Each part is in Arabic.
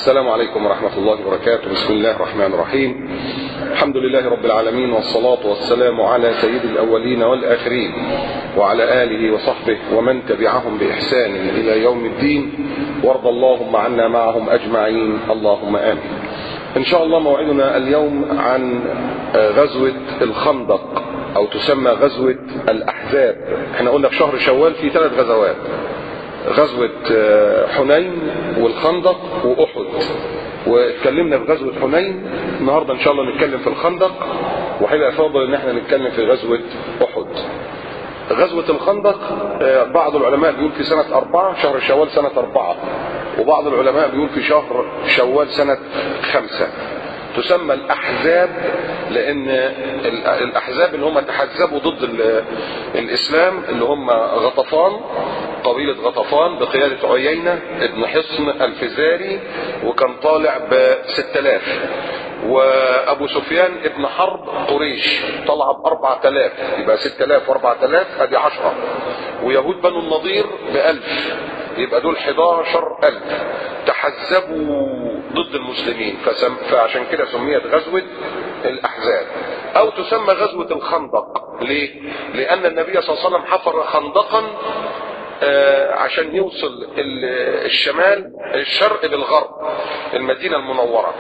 السلام عليكم ورحمة الله وبركاته. بسم الله الرحمن الرحيم. الحمد لله رب العالمين، والصلاة والسلام على سيد الأولين والآخرين وعلى آله وصحبه ومن تبعهم بإحسان إلى يوم الدين، وارض اللهم عنا معهم أجمعين، اللهم آمين. إن شاء الله موعدنا اليوم عن غزوة الخندق أو تسمى غزوة الأحزاب. احنا قلنا في شهر شوال في 3 غزوات: غزوة حنين والخندق وأحد، واتكلمنا في غزوة حنين. النهاردة إن شاء الله نتكلم في الخندق، وهيبقى فاضل إن احنا نتكلم في غزوة أحد. غزوة الخندق بعض العلماء بيقول في سنة 4 شهر شوال سنة 4، وبعض العلماء بيقول في شهر شوال سنة 5. تسمى الأحزاب لأن الأحزاب اللي هم تحزبوا ضد الإسلام اللي هم غطفان، قبيلة غطفان بقيادة عيينة ابن حصن الفزاري، وكان طالع ب6000، وأبو سفيان ابن حرب قريش طلع ب4000، يبقى 6000 و4000 ادي 10، ويهود بنو النضير ب1000، يبقى دول 11000 تحزبوا ضد المسلمين، فعشان كده سميت غزوة الأحزاب أو تسمى غزوة الخندق. ليه؟ لأن النبي صلى الله عليه وسلم حفر خندقا عشان يوصل الشرق للغرب، المدينة المنورة.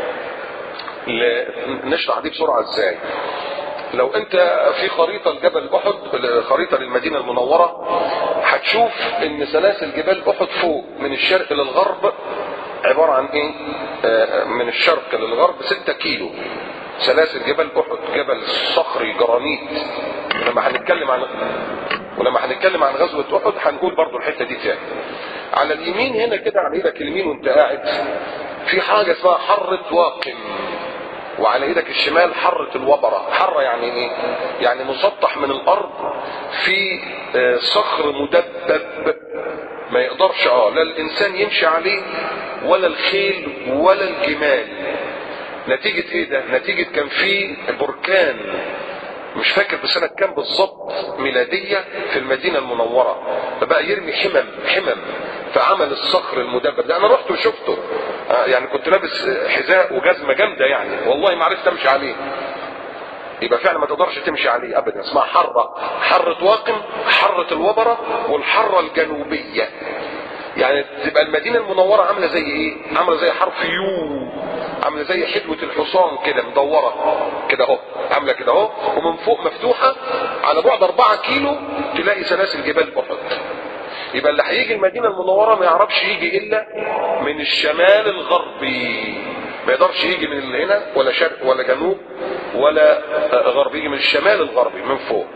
نشرح دي بسرعة ازاي. لو انت في خريطة لجبل احد، خريطة للمدينة المنورة، هتشوف ان سلاسل جبال احد فوق من الشرق للغرب عبارة عن ايه؟ من الشرق للغرب 6 كيلو سلاسل جبل احد، جبل صخري جرانيت. ولما هنتكلم عن غزوة احد هنقول برضو الحتة دي تاني. على اليمين هنا كده على ايدك اليمين وانت قاعد في حاجة اسمها حرة واقم، وعلى ايدك الشمال حرة الوبرة. حرة يعني ايه؟ يعني مسطح من الارض في صخر مدبب ما يقدرش لا الانسان يمشي عليه ولا الخيل ولا الجمال. نتيجة ايه ده؟ نتيجة كان في بركان مش فاكر بسنة كام بالظبط ميلادية في المدينة المنورة، فبقى يرمي حمم فعمل الصخر المدبب ده. انا رحت وشفته، يعني كنت لابس حذاء وجزمة جامدة يعني، والله ما عرفت امشي عليه. يبقى فعلا ما تقدرش تمشي عليه ابدا. اسمها حرة واقم، حرة الوبرة، والحرة الجنوبية. يعني تبقى المدينة المنورة عاملة زي ايه؟ عاملة زي حرف يو، عاملة زي حدوة الحصان كده مدورة كده اهو، عاملة كده اهو، ومن فوق مفتوحة. على بعد 4 كيلو تلاقي سلاسل جبال احد. يبقى اللي هيجي المدينة المنورة ما يعرفش يجي الا من الشمال الغربي، ما يقدرش يجي من هنا ولا شرق ولا جنوب ولا غرب، يجي من الشمال الغربي من فوق.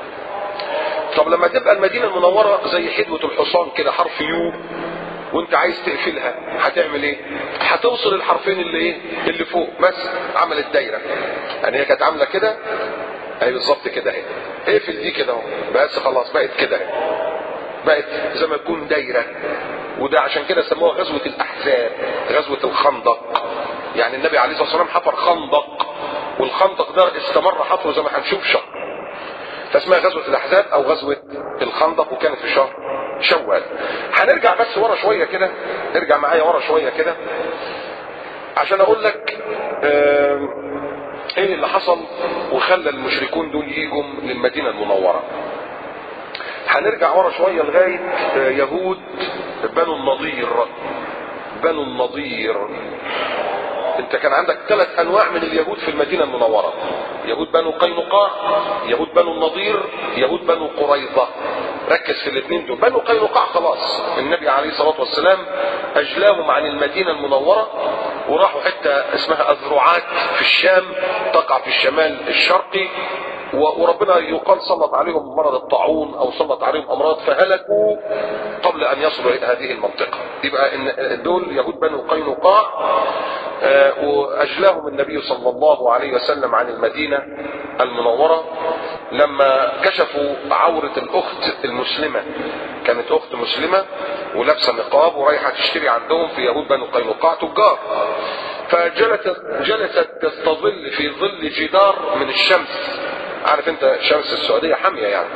طب لما تبقى المدينة المنورة زي حدوة الحصان كده حرف يو، وانت عايز تقفلها هتعمل ايه؟ هتوصل الحرفين اللي فوق بس. عملت دايرة، يعني هي كانت عاملة كده اهي بالظبط كده اهي، اقفل دي كده اهو بس خلاص بقت كده اهي، بقت زي ما تكون دايرة. وده عشان كده سموها غزوة الأحزاب، غزوة الخندق. يعني النبي عليه الصلاة والسلام حفر خندق، والخندق ده استمر حفره زي ما هنشوف شهر، فاسمها غزوة الأحزاب أو غزوة الخندق، وكانت في شهر شوال. هنرجع بس ورا شوية كده، ارجع معايا ورا شوية كده عشان أقول لك إيه اللي حصل وخلى المشركون دول يجوا للمدينة المنورة. هنرجع ورا شوية لغاية يهود بنو النضير. انت كان عندك 3 انواع من اليهود في المدينة المنورة: يهود بنو قينقاع، يهود بنو النضير، يهود بنو قريظة. ركز في الاثنين دول. بنو قينقاع خلاص النبي عليه الصلاة والسلام اجلاهم عن المدينة المنورة، وراحوا حتة اسمها الذروعات في الشام، تقع في الشمال الشرقي، وربنا يقال سلط عليهم مرض الطاعون او سلط عليهم امراض فهلكوا قبل ان يصلوا الى هذه المنطقة. يبقى ان دول يهود بنو قينقاع، واجلاهم النبي صلى الله عليه وسلم عن المدينة المنورة لما كشفوا عورة الاخت المسلمة. كانت اخت مسلمة ولابسة نقاب ورايحة تشتري عندهم في يهود بنو قينقاع تجار، فجلست تستظل في ظل جدار من الشمس. عارف انت شمس السعودية حامية يعني.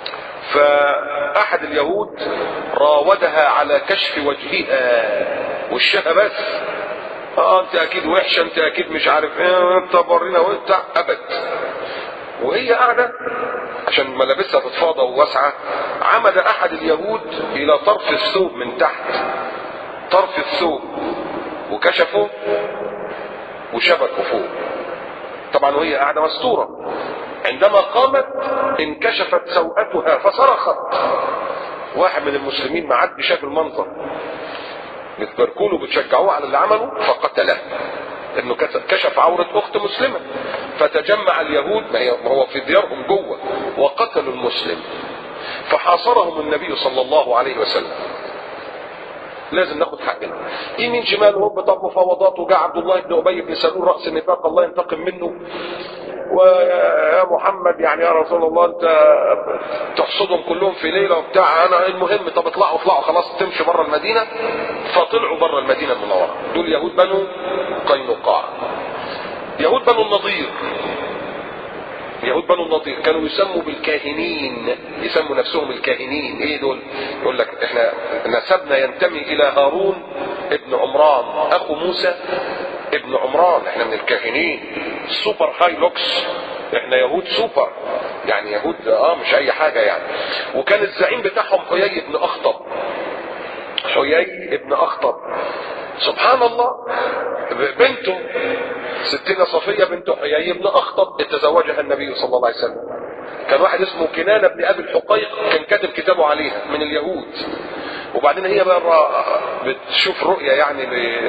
فاحد اليهود راودها على كشف وجهها، وشها بس. انت اكيد وحشه، انت اكيد مش عارف ايه، انت ورينا وانت ابد. وهي قاعده عشان ملابسها فضفاضه وواسعه، عمد احد اليهود الى طرف الثوب من تحت، طرف الثوب، وكشفه وشبكه فوق. طبعا وهي قاعده مستوره. عندما قامت انكشفت سوءتها فصرخت. واحد من المسلمين معدي شاف المنظر، بتباركوا له بتشجعوه على اللي عمله فقتله، انه كشف عوره اخت مسلمه. فتجمع اليهود، ما هو في ديارهم جوه، وقتلوا المسلم. فحاصرهم النبي صلى الله عليه وسلم. لازم ناخد حقنا. يمين شمال هوب، طب مفاوضات، وجاء عبد الله بن ابي بن سلول راس النفاق الله ينتقم منه. ويا محمد يعني يا رسول الله انت تحصدهم كلهم في ليله وبتاع، انا المهم طب اطلعوا خلاص تمشي بره المدينه. فطلعوا بره المدينه المنوره. دول يهود بنو قينقاع. يهود بنو النضير، يهود بنو النضير كانوا يسموا بالكاهنين، يسموا نفسهم الكاهنين. ايه دول؟ يقول لك احنا نسبنا ينتمي الى هارون ابن عمران اخو موسى ابن عمران، احنا من الكاهنين سوبر هاي لوكس، احنا يهود سوبر، يعني يهود مش اي حاجه يعني. وكان الزعيم بتاعهم حيي بن اخطب، حيي بن اخطب. سبحان الله، بنته ستنا صفيه بنت حيي بن اخطب تزوجها النبي صلى الله عليه وسلم. كان واحد اسمه كنانه بن ابي الحقيق كان كاتب كتابه عليها من اليهود. وبعدين هي بقى بتشوف رؤية يعني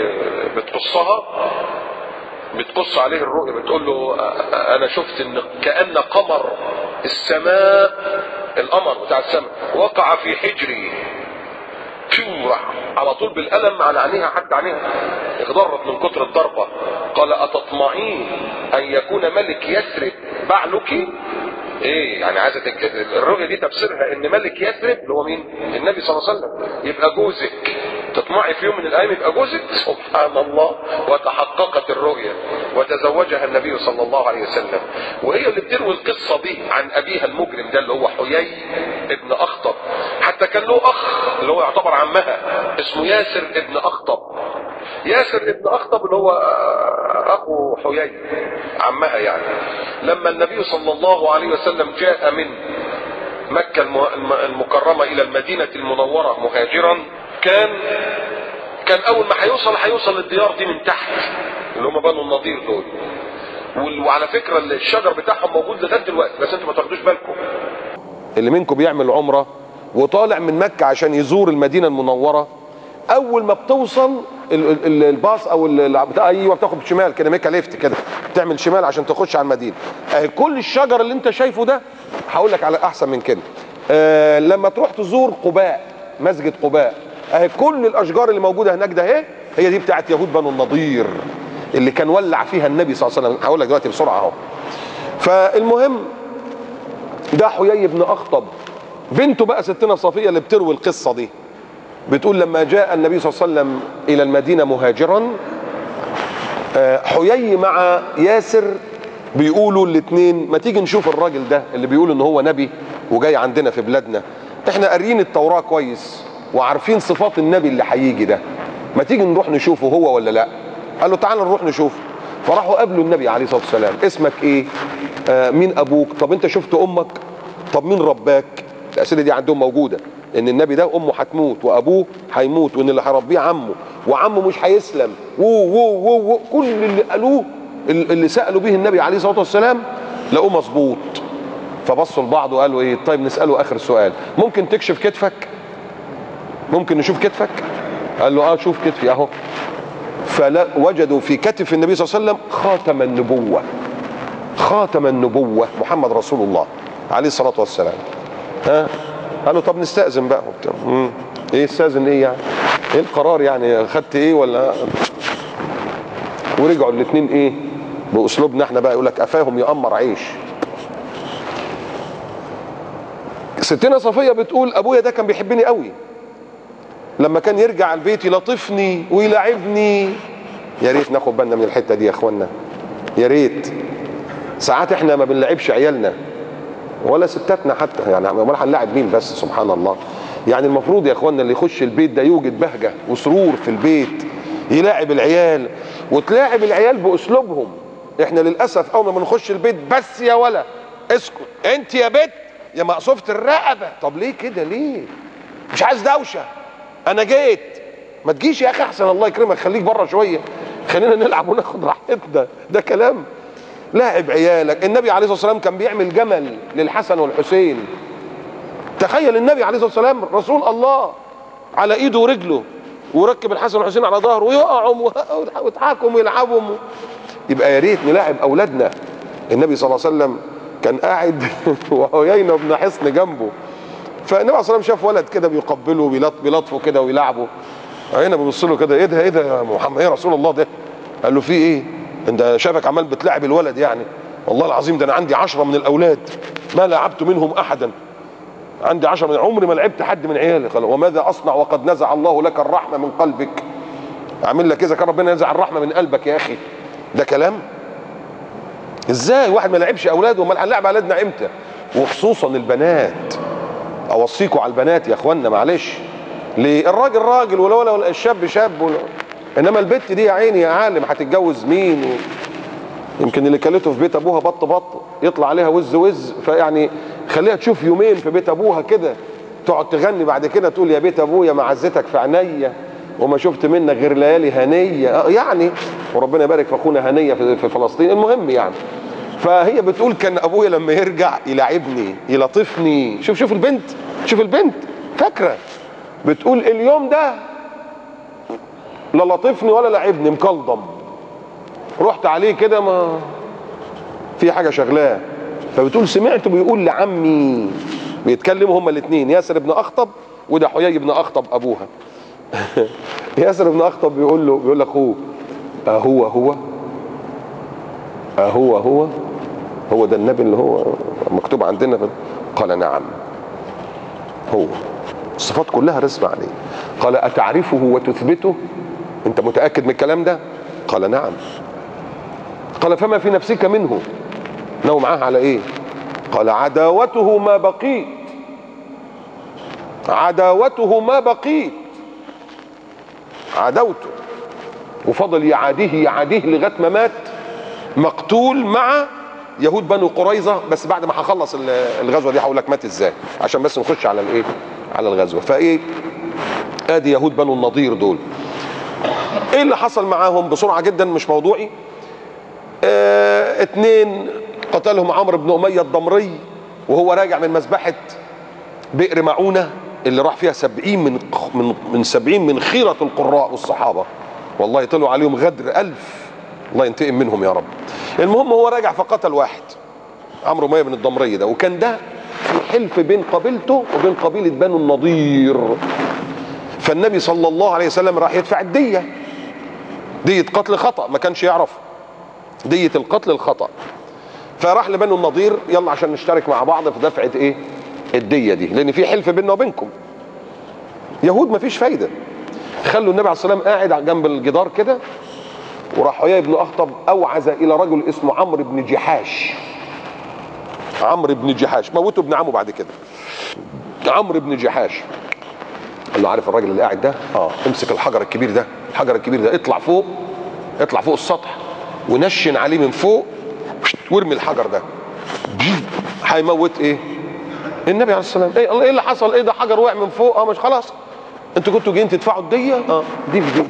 بتقص عليه الرؤية، بتقول له انا شفت ان كأن قمر السماء، القمر بتاع السماء وقع في حجري. راح على طول بالقلم على عينيها، حتى عينيها اخضرت من كتر الضربة. قال أتطمعين أن يكون ملك يثرب بعلك؟ ايه يعني عايزة الرؤية دي تفسيرها ان ملك يثرب اللي هو مين؟ النبي صلى الله عليه وسلم يبقى جوزك، تطمعي في يوم من الايام يبقى جوزك. سبحان الله. وتحققت الرؤية وتزوجها النبي صلى الله عليه وسلم. وهي اللي بتروي القصة دي عن ابيها المجرم ده اللي هو حيي ابن اخطب. حتى كان له اخ اللي هو يعتبر عمها اسمه ياسر ابن اخطب. ياسر ابن اخطب اللي هو اخو حيي عمها يعني. لما النبي صلى الله عليه وسلم جاء من مكة المكرمة الى المدينة المنورة مهاجرا، كان اول ما هيوصل للديار دي من تحت اللي هم بنو النضير دول. وعلى فكرة الشجر بتاعهم موجود لغاية دلوقتي، بس انتوا ما تاخدوش بالكم. اللي منكم بيعمل عمرة وطالع من مكة عشان يزور المدينة المنورة، اول ما بتوصل الباص او ايوه بتاخد شمال كده، ميكا ليفت كده، تعمل شمال عشان تخش على المدينه. كل الشجر اللي انت شايفه ده هقول لك على احسن من كده. لما تروح تزور قباء، مسجد قباء، كل الاشجار اللي موجوده هناك ده هي دي بتاعت يهود بنو النضير اللي كان ولع فيها النبي صلى الله عليه وسلم. هقول لك دلوقتي بسرعه اهو. فالمهم ده حيي بن اخطب. بنته بقى ستنا صفيه اللي بتروي القصه دي بتقول لما جاء النبي صلى الله عليه وسلم الى المدينه مهاجرا، حيي مع ياسر بيقولوا الاثنين ما تيجي نشوف الراجل ده اللي بيقول ان هو نبي وجاي عندنا في بلادنا، احنا قاريين التوراه كويس وعارفين صفات النبي اللي هيجي ده، ما تيجي نروح نشوفه هو ولا لا. قال له تعال نروح نشوفه. فراحوا قابلوا النبي عليه الصلاه والسلام. اسمك ايه؟ مين ابوك؟ طب انت شفت امك؟ طب مين رباك؟ الاسئله دي عندهم موجوده، ان النبي ده امه هتموت وابوه هيموت وان اللي هيربيه عمه وعمه مش هيسلم كل اللي قالوه اللي سالوا به النبي عليه الصلاه والسلام لقوه مظبوط. فبصوا لبعض وقالوا ايه؟ طيب نساله اخر سؤال، ممكن تكشف كتفك؟ ممكن نشوف كتفك؟ قال له شوف كتفي اهو. فلا وجدوا في كتف النبي صلى الله عليه وسلم خاتم النبوه، خاتم النبوه محمد رسول الله عليه الصلاه والسلام. قالوا طب نستأذن بقى وبتاع. ايه استأذن ايه يعني؟ ايه القرار يعني؟ خدت ايه ولا؟ ورجعوا الاثنين ايه؟ باسلوبنا احنا بقى يقول لك قفاهم يأمر عيش. ستنا صفية بتقول ابويا ده كان بيحبني قوي، لما كان يرجع البيت يلطفني ويلاعبني. يا ريت ناخد بالنا من الحتة دي يا اخوانا، يا ريت. ساعات احنا ما بنلعبش عيالنا ولا ستاتنا حتى، يعني امال هنلاعب مين بس؟ سبحان الله. يعني المفروض يا اخوانا اللي يخش البيت ده يوجد بهجه وسرور في البيت يلاعب العيال، وتلاعب العيال باسلوبهم. احنا للاسف اول ما بنخش البيت بس يا ولا اسكت انت يا بت يا مقصوفة الرقبة. طب ليه كده؟ ليه؟ مش عايز دوشة، انا جيت. ما تجيش يا اخي احسن، الله يكرمك خليك بره شوية، خلينا نلعب وناخد راحتنا. ده كلام؟ لاعب عيالك. النبي عليه الصلاة والسلام كان بيعمل جمل للحسن والحسين. تخيل النبي عليه الصلاة والسلام رسول الله على ايده ورجله، وركب الحسن والحسين على ظهره ويقعوا ويضحكوا ويلعبوا. يبقى يا ريت نلاعب اولادنا. النبي صلى الله عليه وسلم كان قاعد وعيينة بن حصن جنبه، فالنبي عليه الصلاة والسلام شاف ولد كده بيقبله بيلطفه كده ويلعبه. عيينة بيبص له كده، ايه ده ايه ده يا محمد، ايه يا رسول الله ده؟ قال له في ايه؟ انت شافك عمال بتلاعب الولد يعني؟ والله العظيم ده انا عندي 10 من الاولاد ما لعبت منهم احدا، عندي 10 من عمري ما لعبت حد من عيالي. قال وماذا اصنع وقد نزع الله لك الرحمه من قلبك؟ اعمل لك اذا كان ربنا ينزع الرحمه من قلبك يا اخي؟ ده كلام؟ ازاي واحد ما لعبش اولاده؟ امال هنلعب اولادنا امتى؟ وخصوصا البنات. اوصيكم على البنات يا اخوانا معلش. ليه؟ الراجل راجل ولا الشاب شاب انما البت دي يا عيني يا عالم هتتجوز مين؟ يمكن اللي كلته في بيت ابوها بط يطلع عليها وز، فيعني خليها تشوف يومين في بيت ابوها كده، تقعد تغني بعد كده تقول يا بيت ابويا معزتك في عينيا وما شفت منك غير ليالي هنيه يعني، وربنا يبارك في اخونا هنيه في فلسطين. المهم يعني، فهي بتقول كان ابويا لما يرجع يلاعبني يلطفني. شوف البنت، شوف البنت فاكره، بتقول اليوم ده لا لطفني ولا لعبني، مكلضم، رحت عليه كده ما في حاجه شغلاه. فبتقول سمعته بيقول لعمي، بيتكلموا هما الاثنين، ياسر بن اخطب وده حيي بن اخطب ابوها. ياسر بن اخطب بيقول لاخوه هو ده النبي اللي هو مكتوب عندنا؟ قال نعم هو، الصفات كلها رسمة عليه. قال أتعرفه وتثبته؟ أنت متأكد من الكلام ده؟ قال نعم. قال فما في نفسك منه؟ ناوي معاه على إيه؟ قال عداوته ما بقيت، عداوته ما بقيت، عداوته. وفضل يعاديه لغايه ما مات مقتول مع يهود بنو قريظه. بس بعد ما هخلص الغزوه دي هقول لك مات ازاي، عشان بس نخش على الايه، على الغزوه. فايه ادي يهود بنو النضير دول. ايه اللي حصل معاهم بسرعه جدا مش موضوعي. اتنين قتلهم عمرو بن اميه الضمري وهو راجع من مذبحه بئر معونه اللي راح فيها 70 من خيره القراء والصحابه، والله طلعوا عليهم غدر 1000، الله ينتقم منهم يا رب. المهم هو راجع فقتل واحد، عمرو بن اميه بن الضمري ده، وكان ده في حلف بين قبيلته وبين قبيله بنو النضير. فالنبي صلى الله عليه وسلم راح يدفع الديه، ديه قتل خطا، ما كانش يعرف ديه القتل الخطا. فراح لبنو النضير يلا عشان نشترك مع بعض في دفعه ايه، الديه دي، لان في حلف بيننا وبينكم. يهود ما فيش فايده. خلوا النبي عليه الصلاه والسلام قاعد جنب الجدار كده، وراح حيي بن اخطب اوعز الى رجل اسمه عمرو بن جحاش. عمرو بن جحاش موته ابن عمه بعد كده. عمرو بن جحاش قال له عارف الراجل اللي قاعد ده؟ امسك الحجر الكبير ده، الحجر الكبير ده اطلع فوق السطح ونشن عليه من فوق وارمي الحجر ده. هيموت ايه؟ النبي عليه الصلاه والسلام. ايه اللي حصل؟ ايه ده حجر وقع من فوق؟ مش خلاص انتوا كنتوا جايين تدفعوا الديه؟ دي في دي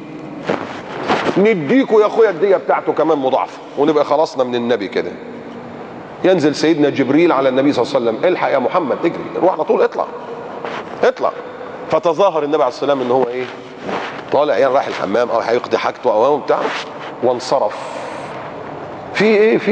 نديكوا يا اخويا الديه بتاعته كمان مضاعفه ونبقى خلصنا من النبي كده. ينزل سيدنا جبريل على النبي صلى الله عليه وسلم، الحق يا محمد اجري روح على طول اطلع. فتظاهر النبي عليه الصلاه والسلام ان هو ايه، طالع يعني رايح الحمام او هيقضي حاجته او بتاع، وانصرف. في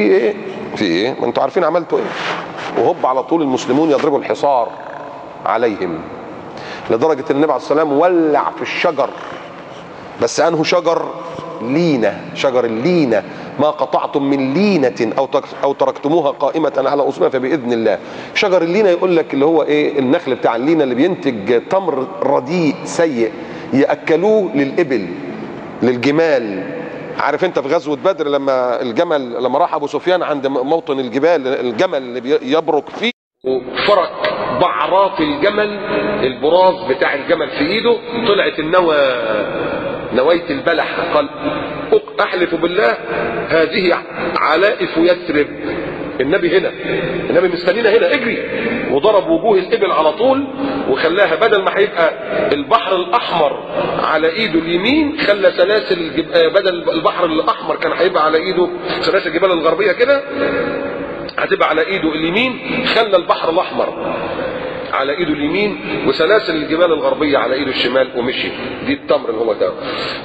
ايه ما انتوا عارفين عملتوا ايه. وهب على طول المسلمون يضربوا الحصار عليهم، لدرجه ان النبي عليه الصلاه والسلام ولع في الشجر. بس انه شجر لينه، شجر اللينه، ما قطعتم من لينه او تركتموها قائمه على اصولها فباذن الله. شجر اللينه يقول لك اللي هو ايه، النخل بتاع اللينه اللي بينتج تمر رديء سيء ياكلوه للابل للجمال. عارف انت في غزوه بدر لما الجمل، لما راح ابو سفيان عند موطن الجبال، الجمل اللي يبرك فيه وفرق بعرات الجمل، البراز بتاع الجمل في ايده، طلعت النوى نويت البلح، قال احلف بالله هذه علائف يثرب. النبي هنا، النبي مستنينا هنا، اجري. وضرب وجوه الابل على طول وخلاها بدل ما هيبقى البحر الاحمر على ايده اليمين، خلى سلاسل بدل البحر الاحمر كان هيبقى على ايده سلاسل الجبال الغربيه كده، هتبقى على ايده اليمين، خلى البحر الاحمر على ايده اليمين وسلاسل الجبال الغربيه على ايده الشمال ومشي. دي التمر اللي هو ده.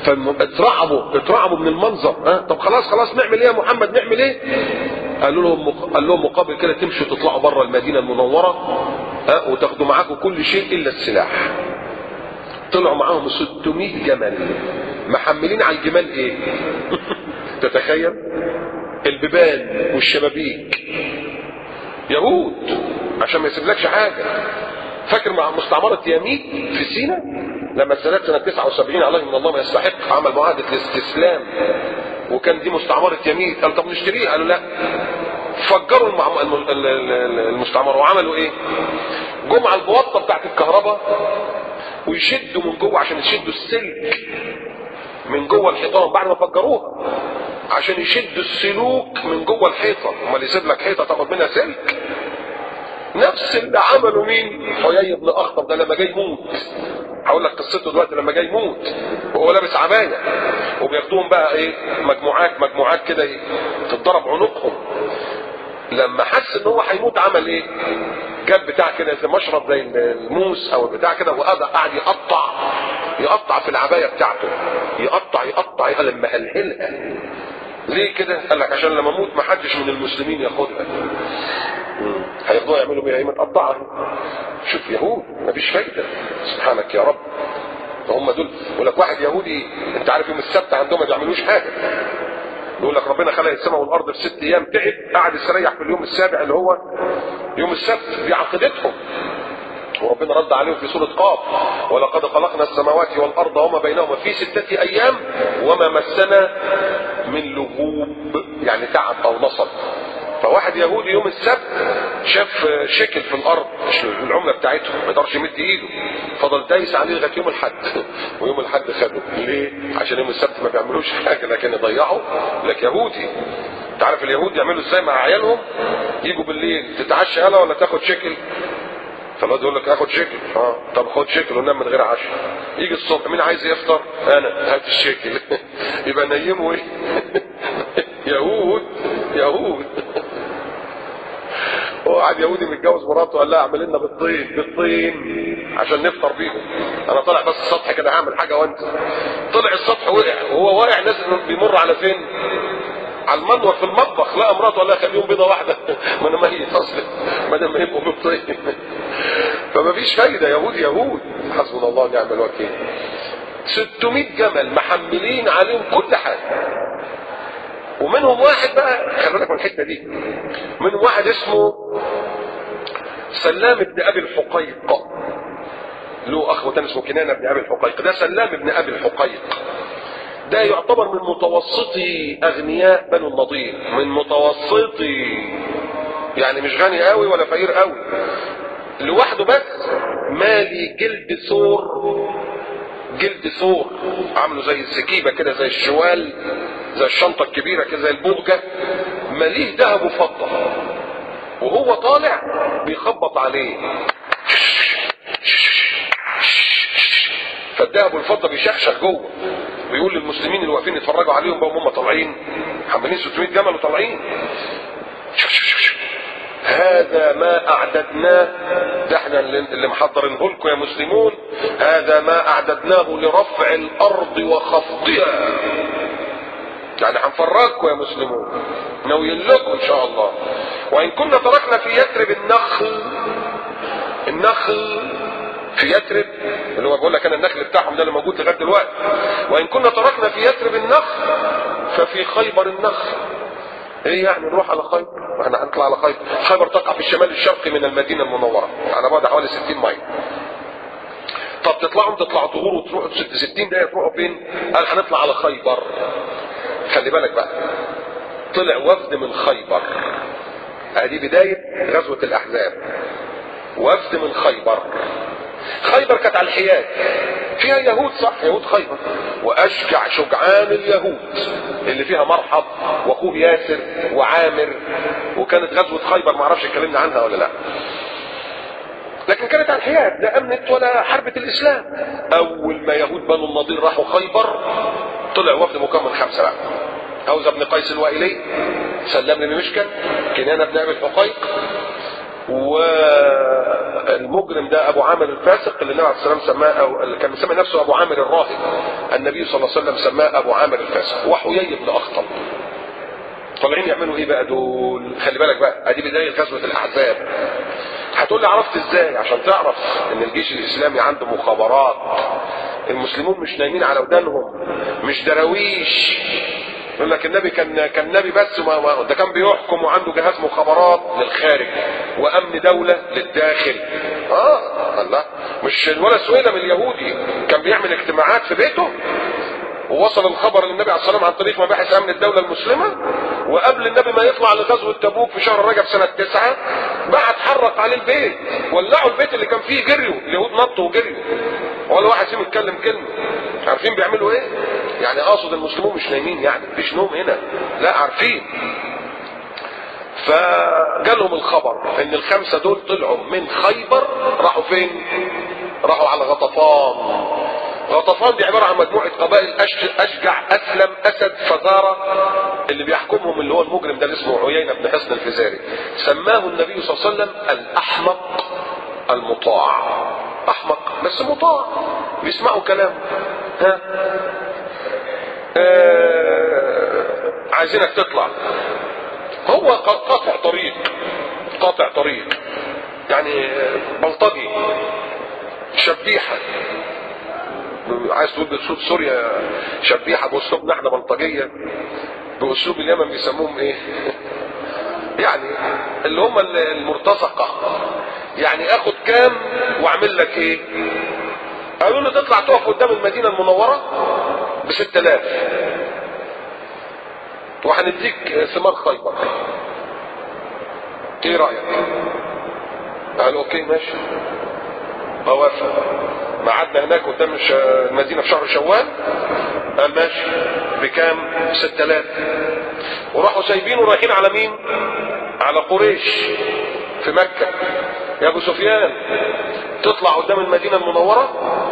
فاترعبوا من المنظر. طب خلاص نعمل ايه يا محمد، نعمل ايه؟ قال لهم مقابل كده تمشوا تطلعوا بره المدينه المنوره وتاخدوا معاكم كل شيء الا السلاح. طلعوا معاهم 600 جمل محملين على الجمال ايه؟ تتخيل؟ البيبان والشبابيك. يهود عشان ما يسيبلكش حاجه. فاكر مع مستعمره ياميت في سيناء لما السادات سنه 79 عليه من الله ما يستحق عمل معاهده الاستسلام، وكان دي مستعمره ياميت، قال طب نشتريها، قالوا لا. فجروا المستعمره وعملوا ايه؟ جم على البوابه بتاعت الكهرباء ويشدوا من جوه عشان يشدوا السلك من جوه الحيطان بعد ما فجروها، عشان يشدوا السلوك من جوه الحيطه. امال يسيب لك حيطه تاخد منها سلك؟ نفس اللي عمله مين؟ حيي بن اخطب ده لما جاي يموت. هقول لك قصته دلوقتي. لما جاي يموت وهو لابس عبايه وبياخدوهم بقى ايه، مجموعات كده ايه، تتضرب عنقهم. لما حس ان هو هيموت عمل ايه؟ جاب بتاع كده زي مشرب زي الموس او بتاع كده، وقعد يقطع في العبايه بتاعته، يقطع لما هلهلها. ليه كده؟ قال لك عشان لما اموت ما حدش من المسلمين ياخدها. هياخدوها يعملوا بيها ايه؟ متقطعه. شوف يهود مفيش فايده. سبحانك يا رب. هم دول. يقول لك واحد يهودي انت عارف يوم السبت عندهم ما بيعملوش حاجه. يقول لك ربنا خلق السماء والارض في 6 ايام، تعب قعد يستريح في اليوم السابع اللي هو يوم السبت. دي عقيدتهم. وربنا رد عليهم في سوره قاف: ولقد خلقنا السماوات والارض وما بينهما في 6 ايام وما مسنا من لغوب، يعني تعب او نصب. فواحد يهودي يوم السبت شاف شكل في الارض مش العمله بتاعتهم، ما يقدرش يمد ايده، فضل دايس عليه لغايه يوم الاحد. ويوم الاحد خده. ليه؟ عشان يوم السبت ما بيعملوش حاجه لكن يضيعوا. لك يهودي. انت عارف اليهود يعملوا ازاي مع عيالهم؟ يجوا بالليل: تتعشى يلا ولا تاخد شكل؟ فالواد يقول لك اخد شكل. طب خد شكل ونام من غير عشاء. يجي الصبح: مين عايز يفطر؟ انا. هات الشكل. يبقى نيمه ايه؟ يهود. وقعد يهودي متجوز مراته قال لها: اعمل لنا بالطين عشان نفطر بيهم. انا طالع بس السطح كده هعمل حاجه وانت. طلع السطح وقع، وهو واقع نازل بيمر على فين؟ على المنور في المطبخ. لقى مراته قال لها: خليهم بيضه واحده. ما انا ميت اصلا ما دام ما يبقوا بالطين. فما فيش فايده. يهود. حسبنا الله ونعم الوكيل. 600 جمل محملين عليهم كل حاجه. ومنهم واحد بقى، خلي بالك من الحته دي، منهم واحد اسمه سلام بن ابي الحقيق. له اخ تاني اسمه كنانه بن ابي الحقيق. ده سلام بن ابي الحقيق. ده يعتبر من متوسطي اغنياء بنو النضير، من متوسطي، يعني مش غني قوي ولا فقير قوي، لوحده بس مالي جلد ثور عامله زي السكيبه كده، زي الشوال، زي الشنطه الكبيره كده، زي البوجه، مليه ذهب وفضه. وهو طالع بيخبط عليه، فالذهب والفضه بيشخشخ جوه. بيقول للمسلمين اللي واقفين يتفرجوا عليهم بقى وهم طالعين حاملين 600 جمل وطالعين: هذا ما اعددناه، ده احنا اللي محضرينه لكم يا مسلمون، هذا ما اعددناه لرفع الارض وخفضها. يعني هنفرجكم يا مسلمون، ناويين لكم ان شاء الله. وان كنا تركنا في يثرب النخل في يثرب، اللي هو بقول لك انا النخل بتاعهم ده اللي موجود لغايه دلوقتي. وان كنا تركنا في يثرب النخل ففي خيبر النخل. ايه يعني نروح على خيبر؟ احنا هنطلع على خيبر. خيبر تقع في الشمال الشرقي من المدينه المنوره على بعد حوالي 60 ميل. طب تطلعوا ظهور وتروحوا 60 دقيقه تروحوا فين؟ قال هنطلع على خيبر. خلي بالك بقى، طلع وفد من خيبر. ادي بدايه غزوه الاحزاب. وفد من خيبر خيبر كانت على الحياد، فيها يهود صح، يهود خيبر، واشجع شجعان اليهود اللي فيها مرحب واخوه ياسر وعامر، وكانت غزوه خيبر ما اعرفش اتكلمنا عنها ولا لا، لكن كانت على الحياد، لا امنت ولا حربت الاسلام. اول ما يهود بنو النضير راحوا خيبر طلع وفد مكون من 5 بقى: اوزة بن قيس الوائلي، سلام بن مشكن، كنانة بن ابي الحقيق، والمجرم ده ابو عامر الفاسق اللي النبي عليه الصلاه والسلام سماه، او اللي كان مسمى نفسه ابو عامر الراهب، النبي صلى الله عليه وسلم سماه ابو عامر الفاسق، وحيي بن اخطب. طالعين يعملوا ايه بقى دول؟ خلي بالك بقى، ادي بدايه غزوه الاحزاب. هتقول لي عرفت ازاي؟ عشان تعرف ان الجيش الاسلامي عنده مخابرات، المسلمون مش نايمين على ودانهم، مش دراويش. يقول لك النبي كان نبي بس، ده كان بيحكم وعنده جهاز مخابرات للخارج وامن دوله للداخل. الله، مش ولا سويلم اليهودي كان بيعمل اجتماعات في بيته ووصل الخبر للنبي عليه الصلاه والسلام عن طريق مباحث امن الدوله المسلمه، وقبل النبي ما يطلع لغزوه تبوك في شهر رجب سنه 9 بعت حرق عليه البيت، ولعوا البيت اللي كان فيه، جريوا اليهود، نطوا وجريوا، ولا واحد فيهم يتكلم كلمه. عارفين بيعملوا ايه؟ يعني اقصد المسلمون مش نايمين، يعني مفيش نوم هنا، لا عارفين. فجالهم الخبر ان ال5 دول طلعوا من خيبر، راحوا فين؟ راحوا على غطفان. غطفان دي عباره عن مجموعه قبائل: اشجع، اسلم، اسد، فزاره، اللي بيحكمهم اللي هو المجرم ده اللي اسمه عيينة بن حصن الفزاري. سماه النبي صلى الله عليه وسلم الاحمق المطاع. احمق بس مطاع، بيسمعوا كلامه. عايزينك تطلع. هو قاطع طريق، يعني بلطجي، شبيحه، عايز تقول باسلوب سوريا شبيحه، باسلوبنا احنا بلطجيه، باسلوب اليمن بيسموهم ايه؟ يعني اللي هم المرتزقه، يعني اخد كام واعمل لك ايه؟ قالوا له تطلع تقف قدام المدينه المنوره ب6000 وهنديك ثمار خيبر، ايه رايك؟ قالوا اوكي ماشي، اوافق. قعدنا هناك قدام المدينه في شهر شوال، قال ماشي، بكام؟ 6000. وراحوا سايبينه رايحين على مين؟ على قريش في مكه. يا ابو سفيان تطلع قدام المدينه المنوره،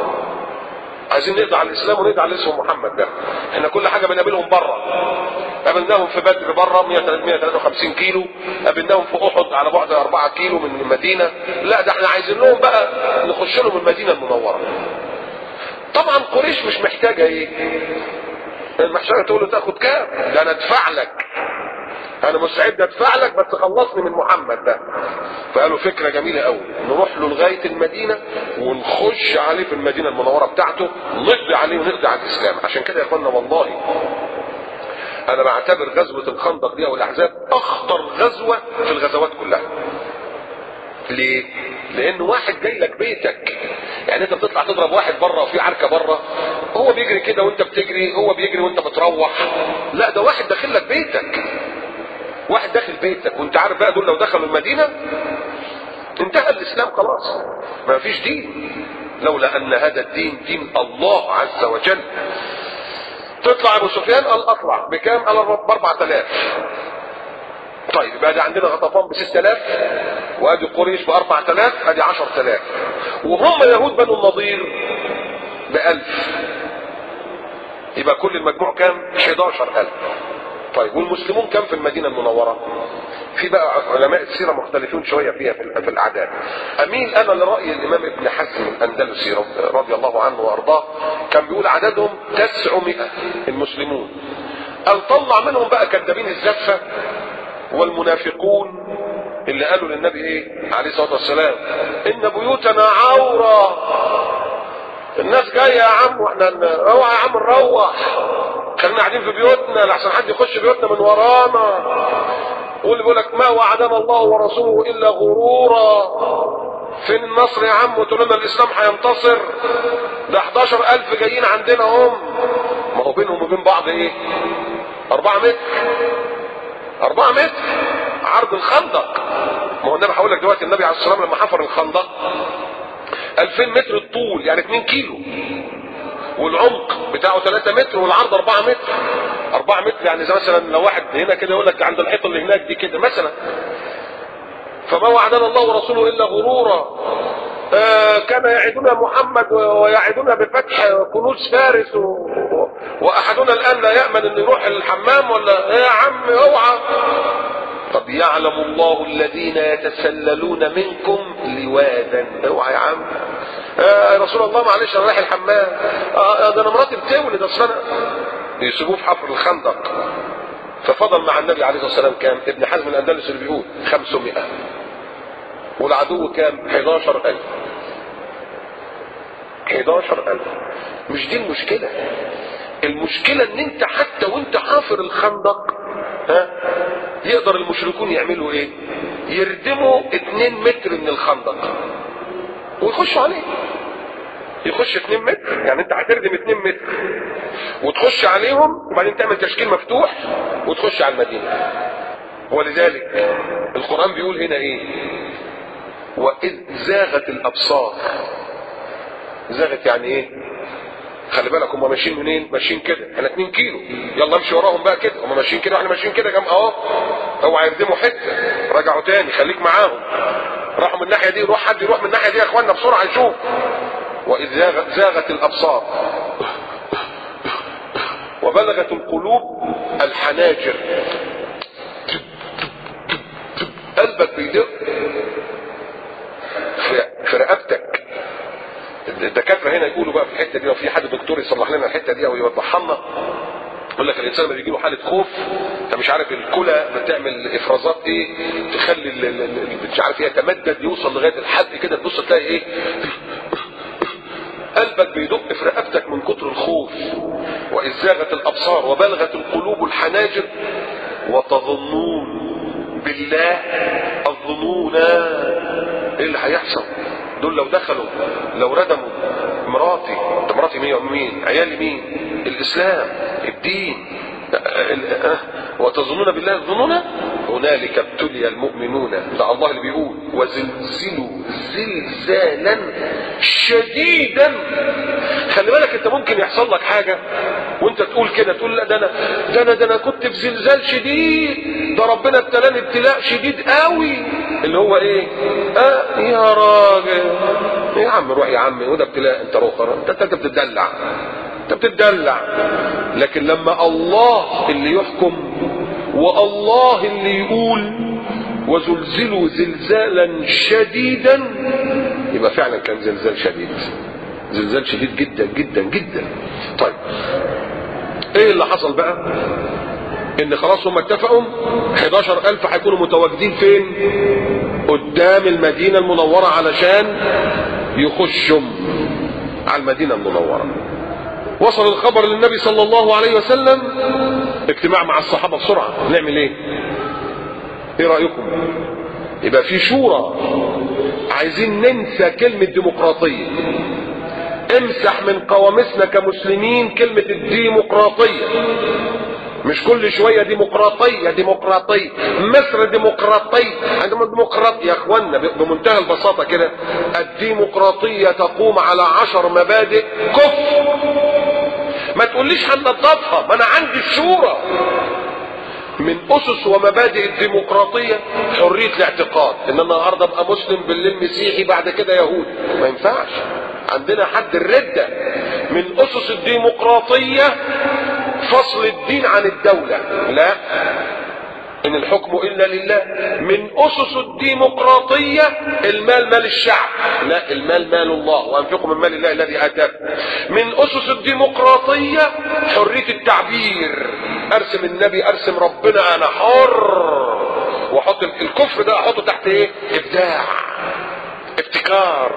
عايزين نقضي على الاسلام ونقضي على اسم محمد ده، احنا كل حاجه بنقابلهم بره، قابلناهم في بدر بره 153 كيلو، قابلناهم في احد على بعد 4 كيلو من المدينه، لا ده احنا عايزين لهم بقى نخش لهم المدينه المنوره. طبعا قريش مش محتاجه ايه؟ محتاجه تقول له تاخد كام؟ ده انا ادفع لك، انا مستعد ادفع لك بس خلصني من محمد ده. فقالوا فكره جميله قوي، نروح له لغايه المدينه ونخش عليه في المدينه المنوره بتاعته، نقضي عليه ونقضي على الاسلام. عشان كده يا اخوانا والله انا بعتبر غزوه الخندق دي او الاحزاب اخطر غزوه في الغزوات كلها. ليه؟ لان واحد جاي لك بيتك، يعني انت بتطلع تضرب واحد بره وفي عركه بره، هو بيجري كده وانت بتجري، هو بيجري وانت بتروح، لا ده واحد داخل لك بيتك، واحد داخل بيتك، وانت عارف بقى دول لو دخلوا المدينه انتهى الاسلام خلاص، ما فيش دين، لولا ان هذا الدين دين الله عز وجل. تطلع ابو سفيان، قال اطلع بكام؟ قال ب4000. طيب يبقى عندنا غطفان ب6000 وادي قريش ب4000، ادي 10000، وهم يهود بنو النضير ب1000، يبقى كل المجموع كام؟ 11000. طيب والمسلمون كام في المدينه المنوره؟ في بقى علماء السيره مختلفون شويه فيها في الاعداد. اميل انا لراي الامام ابن حزم الاندلسي رضي الله عنه وارضاه، كان بيقول عددهم 900 المسلمون. قال طلع منهم بقى كذابين الزفه والمنافقون اللي قالوا للنبي ايه عليه الصلاه والسلام: ان بيوتنا عوره، الناس جايه يا عم، واحنا اوعى يا عم نروح، خلينا قاعدين في بيوتنا لحسن حد يخش بيوتنا من ورانا. واللي بيقول لك ما وعدنا الله ورسوله الا غرورا، فين النصر يا عم؟ وتقول لنا الاسلام هينتصر، ده 11000 جايين عندنا هم، ما هو بينهم وبين بعض ايه؟ 4 متر، 4 متر عرض الخندق. ما هو النبي هقول لك دلوقتي، النبي عليه الصلاه والسلام لما حفر الخندق 2000 متر الطول يعني 2 كيلو، والعمق بتاعه 3 متر والعرض 4 متر. 4 متر يعني زي مثلا لو واحد هنا كده يقول لك عند الحيطه اللي هناك دي كده مثلا. فما وعدنا الله ورسوله الا غرورا. كان يعدنا محمد ويعدنا بفتح كنوز فارس واحدنا الان لا يامن انه يروح الحمام ولا يا عم اوعى. قد يعلم الله الذين يتسللون منكم لواذا. اوعى يا عم. يا رسول الله معلش انا رايح الحمام. ده انا مراتي بتولد اصل انا. يسيبوه في حفر الخندق. ففضل مع النبي عليه الصلاه والسلام كام؟ ابن حزم الاندلسي اللي بيقول 500. والعدو كام؟ 11,000. 11,000. مش دي المشكله. المشكله ان انت حتى وانت حافر الخندق يقدر المشركون يعملوا ايه؟ يردموا 2 متر من الخندق ويخشوا عليه. يخش 2 متر يعني انت هتردم 2 متر وتخش عليهم وبعدين تعمل تشكيل مفتوح وتخش على المدينه. ولذلك القران بيقول هنا ايه؟ واذ زاغت الابصار. زاغت يعني ايه؟ خلي بالك هم ماشيين منين؟ ماشيين كده، احنا 2 كيلو، يلا امشي وراهم بقى كده، هم ماشيين كده واحنا ماشيين كده جنب اهو. اوعى يردموا حته، رجعوا تاني، خليك معاهم. راحوا من الناحيه دي، يروح حد يروح من الناحيه دي يا اخوانا بسرعه نشوف. واذ زاغت الابصار وبلغت القلوب الحناجر. قلبك بيدق في رقبتك. الدكاتره هنا يقولوا بقى في الحته دي، لو في حد دكتور يصلح لنا الحته دي او يوضحها لنا، يقول لك الانسان لما بيجي له حاله خوف انت مش عارف الكلى بتعمل افرازات ايه تخلي مش عارف ايه يتمدد يوصل لغايه الحد كده، تبص تلاقي ايه؟ قلبك بيدق في رقبتك من كتر الخوف. واذ زاغت الابصار وبلغت القلوب الحناجر وتظنون بالله الظنون. ايه اللي هيحصل؟ دول لو دخلوا لو ردموا مراتي مين؟ عيالي مين؟ الاسلام، الدين. وتظنون بالله الظنون هنالك ابتلي المؤمنون. ده الله اللي بيقول وزلزلوا زلزالا شديدا. خلي بالك انت ممكن يحصل لك حاجه وانت تقول كده، تقول لا ده انا كنت في زلزال شديد، ده ربنا ابتلاني ابتلاء شديد قوي. اللي هو ايه؟ يا راجل يا عم روح يا عم، وده ابتلاء انت روح انت بتدلع. لكن لما الله اللي يحكم والله اللي يقول وزلزلوا زلزالا شديدا، يبقى فعلا كان زلزال شديد جدا جدا جدا. طيب ايه اللي حصل بقى؟ ان خلاص هم اتفقوا 11,000 هيكونوا متواجدين فين؟ قدام المدينة المنورة علشان يخشوا على المدينة المنورة. وصل الخبر للنبي صلى الله عليه وسلم، اجتماع مع الصحابة بسرعة. نعمل ايه رأيكم؟ يبقى في شورى، عايزين ننسى كلمة ديمقراطية. امسح من قواميسنا كمسلمين كلمة الديمقراطية. مش كل شوية ديمقراطية مصر ديمقراطية عندما ديمقراطية. يا اخوانا بمنتهى البساطة كده، الديمقراطية تقوم على 10 مبادئ كفر. ما تقوليش هننظفها، ما انا عندي الشورى. من اسس ومبادئ الديمقراطية حرية الاعتقاد، ان انا النهارده ابقى مسلم بالليل مسيحي بعد كده يهودي، ما ينفعش. عندنا حد الردة. من اسس الديمقراطية فصل الدين عن الدولة، لا، ان الحكم الا لله. من اسس الديمقراطية المال مال الشعب، لا، المال مال الله، وانفقوا من مال الله الذي اتاكم. من اسس الديمقراطية حرية التعبير، ارسم النبي ارسم ربنا، انا حر. واحط الكفر ده احطه تحت ايه؟ ابداع، ابتكار.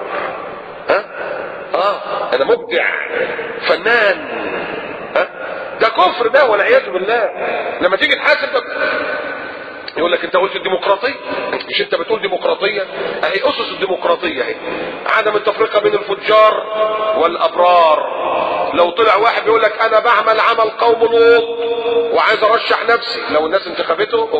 انا مبدع فنان. ده كفر ده والعياذ بالله. لما تيجي تحاسب يقول لك انت قلت الديمقراطيه، مش انت بتقول ديمقراطيه؟ اهي اسس الديمقراطيه اهي. عدم التفرقه بين الفجار والابرار. لو طلع واحد بيقول لك انا بعمل عمل قوم لوط وعايز ارشح نفسي، لو الناس انتخبته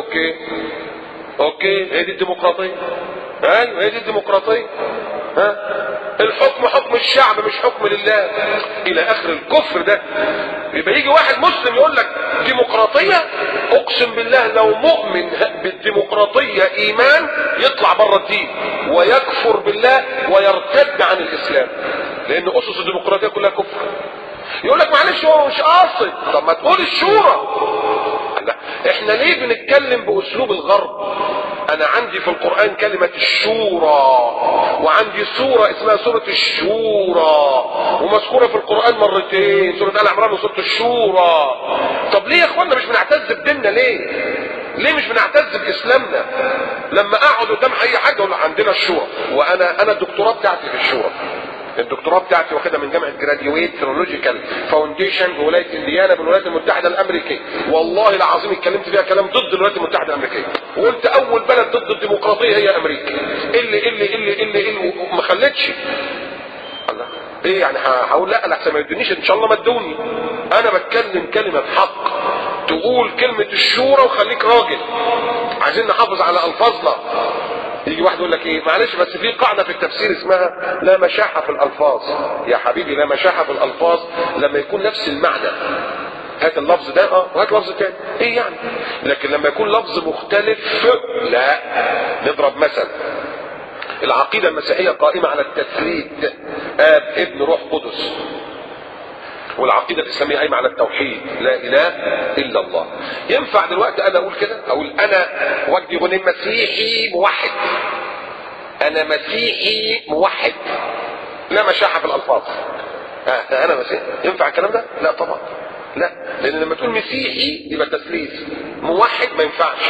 اوكي، هي دي الديمقراطيه. ايوه هي دي الديمقراطيه. الحكم حكم الشعب مش حكم لله، الى اخر الكفر ده. يبقى يجي واحد مسلم يقول لك ديمقراطيه، اقسم بالله لو مؤمن بالديمقراطيه ايمان يطلع بره الدين ويكفر بالله ويرتد عن الاسلام، لان اسس الديمقراطيه كلها كفر. يقول لك معلش هو مش قاصد، طب ما تقول الشورى. لا، احنا ليه بنتكلم باسلوب الغرب؟ انا عندي في القرآن كلمة الشورى، وعندي سورة اسمها سورة الشورى ومذكورة في القرآن مرتين، سورة آل عمران وسورة الشورى. طب ليه يا اخوانا مش بنعتز بديننا؟ ليه مش بنعتز باسلامنا؟ لما اقعد قدام اي حاجة اقول عندنا الشورى، وانا الدكتوراه بتاعتي في الشورى. الدكتوراه بتاعتي واخدها من جامعه جراديويت ثيولوجيكال فاونديشن بولايه انديانا بالولايات المتحده الامريكيه. والله العظيم اتكلمت فيها كلام ضد الولايات المتحده الامريكيه، وقلت اول بلد ضد الديمقراطيه هي امريكا. اللي ما خلتش. الله ايه يعني هقول لا احسن ما يدونيش؟ ان شاء الله ما ادوني. انا بتكلم كلمه حق، تقول كلمه الشورى وخليك راجل. عايزين نحافظ على الفاظنا. يجي واحد يقول لك ايه معلش بس في قاعده في التفسير اسمها لا مشاحه في الالفاظ. يا حبيبي لا مشاحه في الالفاظ لما يكون نفس المعنى. هات اللفظ ده وهات لفظ تاني، ايه يعني؟ لكن لما يكون لفظ مختلف لا. نضرب مثل، العقيده المسيحيه قائمه على التثليث، اب ابن روح قدس. والعقيده الاسلاميه قايمه على التوحيد، لا اله الا الله. ينفع دلوقتي انا اقول كده؟ اقول انا وجدي غنيم مسيحي موحد، انا مسيحي موحد، لا مشاحه في الالفاظ. انا مسيحي، ينفع الكلام ده؟ لا طبعا لا، لان لما تقول مسيحي يبقى تثليث، موحد ما ينفعش.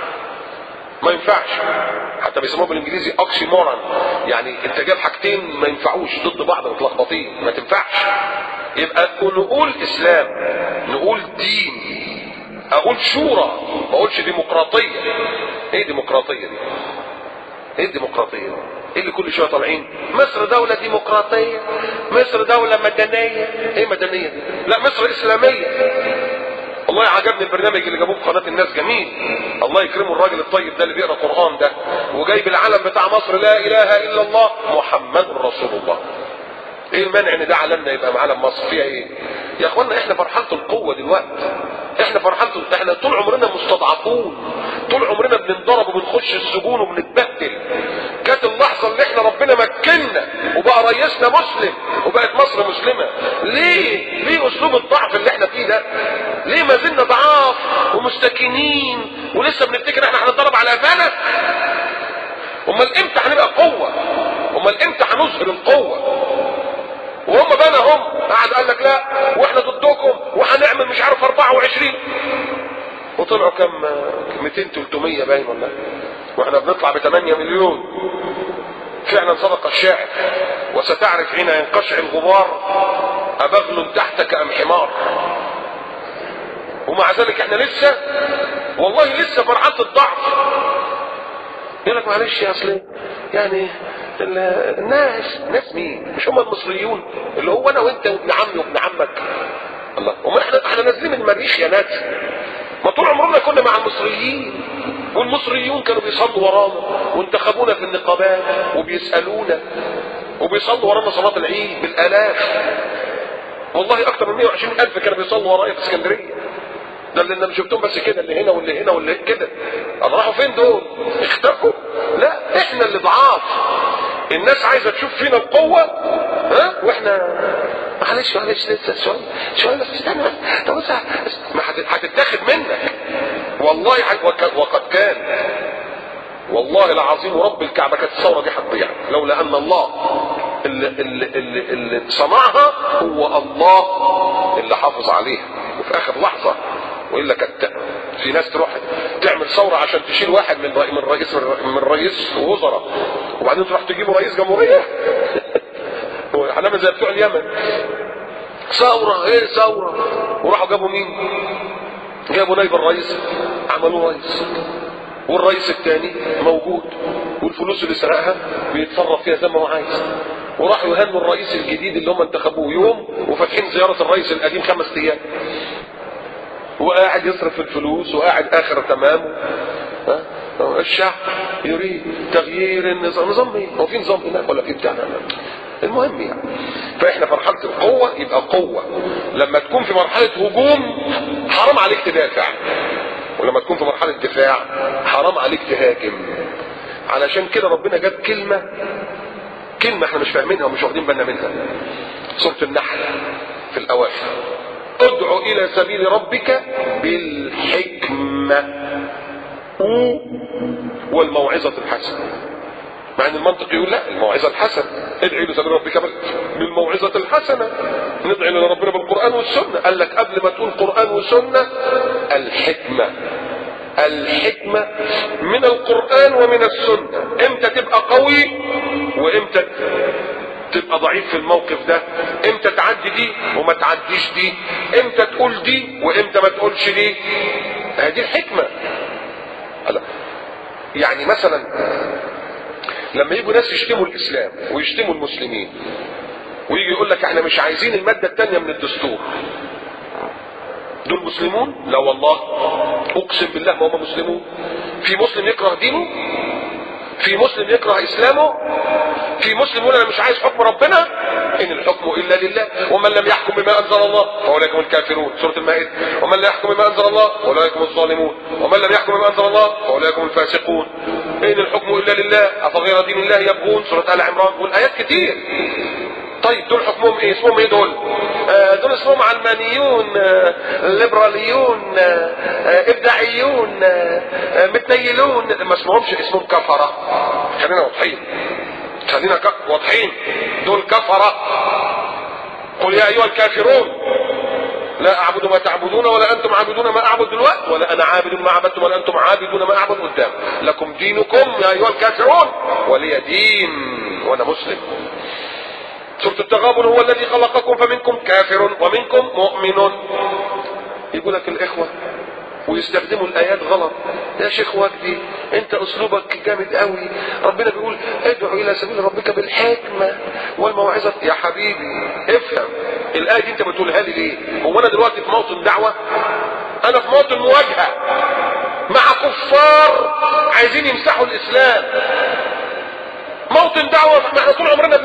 ما ينفعش، حتى بيسموه بالانجليزي اوكسيمورون، يعني انت جايب حاجتين ما ينفعوش ضد بعض متلخبطين، ما تنفعش. يبقى نقول اسلام، نقول دين، اقول شورى، ما اقولش ديمقراطيه. ايه ديمقراطيه دي؟ ايه الديمقراطيه دي؟ ايه اللي كل شويه طالعين مصر دوله ديمقراطيه، مصر دوله مدنيه؟ ايه مدنيه دي؟ لا مصر اسلاميه. والله عجبني البرنامج اللي جابوه في قناه الناس، جميل، الله يكرمه الراجل الطيب ده اللي بيقرا قران ده، وجايب العلم بتاع مصر لا اله الا الله محمد رسول الله. ايه المانع ان ده علمنا يبقى معلم مصر؟ فيها ايه يا اخوانا؟ احنا في مرحله القوه دلوقتي، احنا في مرحله، احنا طول عمرنا مستضعفون، طول عمرنا بننضرب وبنخش السجون وبنتبهدل. جت اللحظه اللي احنا ربنا مكننا وبقى رئيسنا مسلم وبقت مصر مسلمه. ليه اسلوب الضعف اللي احنا فيه ده؟ ليه ما زلنا ضعاف ومستكينين ولسه بنفتكر احنا هنضرب على قفانا؟ امال امتى هنبقى قوه؟ امال امتى هنظهر القوه؟ وهم بقى هم قاعد قال لك لا واحنا ضدكم وهنعمل مش عارف 24، وطلعوا كم 200 300 باين ولا، واحنا بنطلع ب 8 مليون. فعلا صدق الشاعر وستعرف حين ينقشع الغبار أبغل تحتك أم حمار. ومع ذلك احنا لسه، والله لسه في مرحله الضعف. يقول لك معلش يا اصلي يعني الناس مين؟ مش هم المصريون اللي هو انا وانت وابن عمي وابن عمك؟ الله، وما احنا نازلين من المريخ يا ناس. ما طول عمرنا كنا مع المصريين، والمصريون كانوا بيصلوا ورانا وانتخبونا في النقابات وبيسالونا وبيصلوا ورانا صلاه العيد بالالاف. والله اكتر من 120,000 كانوا بيصلوا ورايا في اسكندريه. ده اللي انا شفتهم بس كده، اللي هنا واللي هنا واللي كده. الله، راحوا فين دول؟ اختفوا؟ لا، احنا اللي ضعاف. الناس عايزه تشوف فينا القوه، ها، واحنا معلش لسه شويه بس استنى، طب بس ما هتتاخد منك. والله وقد كان، والله العظيم ورب الكعبه كانت الثوره دي هتضيع لولا ان الله اللي صنعها هو الله اللي حافظ عليها. وفي اخر لحظه والا كانت في ناس تروح تعمل ثوره عشان تشيل واحد من رئيس وزراء، وبعدين تروح تجيبوا رئيس جمهوريه. هنعمل زي بتوع اليمن، ثوره ايه ثوره، وراحوا جابوا مين؟ جابوا نائب الرئيس عملوه رئيس، والرئيس الثاني موجود والفلوس اللي سرقها بيتصرف فيها زي ما هو عايز. وراحوا يهنوا الرئيس الجديد اللي هم انتخبوه يوم، وفاتحين زياره الرئيس القديم 5 ايام، وقاعد يصرف الفلوس وقاعد اخر تمام. الشعب يريد تغيير النظام. نظام ايه؟ هو في نظام هناك ولا في بتاعنا؟ المهم يعني. فاحنا في مرحله القوه يبقى قوه، لما تكون في مرحله هجوم حرام عليك تدافع، ولما تكون في مرحله دفاع حرام عليك تهاجم. علشان كده ربنا جاب كلمه احنا مش فاهمينها ومش واخدين بالنا منها. سوره النحل في الاواخر ادعو الى سبيل ربك بالحكمه والموعظه الحسنه. مع ان المنطق يقول لا، الموعظه الحسنه، ادعي الى سبيل ربك بالموعظه الحسنه، ندعي الى ربنا بالقران والسنه. قال لك قبل ما تقول قران وسنه الحكمه من القران ومن السنه. امتى تبقى قوي وامتى تبقى ضعيف في الموقف ده، امتى تعدي دي وما تعديش دي، امتى تقول دي وامتى ما تقولش دي. هذه الحكمه. يعني مثلا لما يجوا ناس يشتموا الاسلام ويشتموا المسلمين ويجي يقول لك احنا مش عايزين الماده الثانيه من الدستور، دول مسلمون؟ لا والله، اقسم بالله ما هم مسلمون. في مسلم يكره دينه؟ في مسلم يكره اسلامه؟ في مسلم يقول انا مش عايز حكم ربنا؟ ان الحكم الا لله، ومن لم يحكم بما انزل الله فاولئك هم الكافرون، سوره المائده. ومن لا يحكم بما انزل الله فاولئك هم الظالمون، ومن لم يحكم بما انزل الله فاولئك هم الفاسقون. ان الحكم الا لله افغير دين الله يبغون، سوره ال عمران. والايات كتير. طيب دول حكمهم ايه؟ اسمهم ايه دول؟ دول اسمهم علمانيون، ليبراليون، ابداعيون، متنيلون، ما اسمهمش، اسمهم كفره. خلينا واضحين، دول كفره. قل يا ايها الكافرون لا اعبد ما تعبدون ولا انتم عابدون ما اعبد دلوقتي، ولا انا عابد ما عبدتم ولا انتم عابدون ما اعبد قدام. لكم دينكم يا ايها الكافرون ولي دين، وانا مسلم. سورة التغابن هو الذي خلقكم فمنكم كافر ومنكم مؤمن. يقول لك الاخوة ويستخدموا الايات غلط. يا شيخ وجدي انت اسلوبك جامد قوي، ربنا بيقول ادعو الى سبيل ربك بالحكمة والموعظة. يا حبيبي افهم الايه دي انت بتقولها لي ليه؟ هو انا دلوقتي في موطن دعوة؟ انا في موطن مواجهة مع كفار عايزين يمسحوا الاسلام. موطن دعوة، ما احنا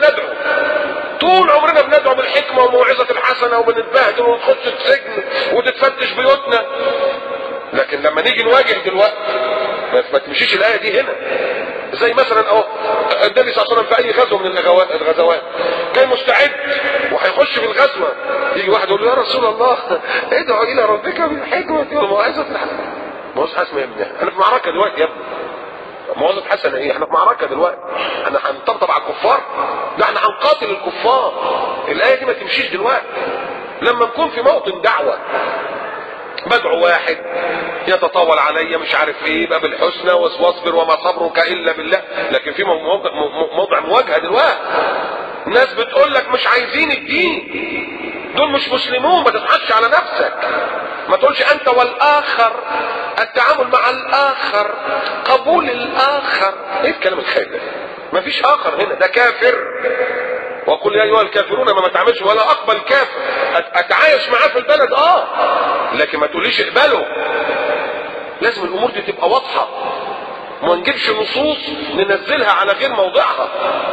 طول عمرنا بندعو بالحكمة والموعظة الحسنة، وبنتبهدل ونخش السجن وتتفتش بيوتنا. لكن لما نيجي نواجه دلوقتي ما تمشيش الآية دي هنا. زي مثلا اهو النبي صلى الله عليه وسلم في اي غزوة من الغزوات كان مستعد وهيخش في الغزوة، يجي واحد يقول له يا رسول الله ادعو الى ربك بالحكمة والموعظة الحسنة. موعظة حسنة يا ابني؟ انا في معركة دلوقتي يا ابني. موعظة حسنة ايه؟ احنا في معركة دلوقتي، احنا هنطبطب على الكفار؟ لا احنا هنقاتل الكفار. الآية دي ما تمشيش دلوقتي. لما نكون في موطن دعوة بدعو واحد يتطاول عليا مش عارف ايه، يبقى بالحسنى واصبر وما صبرك الا بالله. لكن في موضع مواجهة دلوقتي، ناس بتقول لك مش عايزين الدين، دول مش مسلمون، ما تضحكش على نفسك. ما تقولش انت والاخر، التعامل مع الاخر، قبول الاخر. ايه الكلام الخايب ده؟ ما فيش اخر هنا، ده كافر. وقل يا ايها الكافرون، ما تعملش ولا اقبل كافر. اتعايش معاه في البلد لكن ما تقوليش اقبله. لازم الامور دي تبقى واضحه، ما نجيبش نصوص ننزلها على غير موضعها.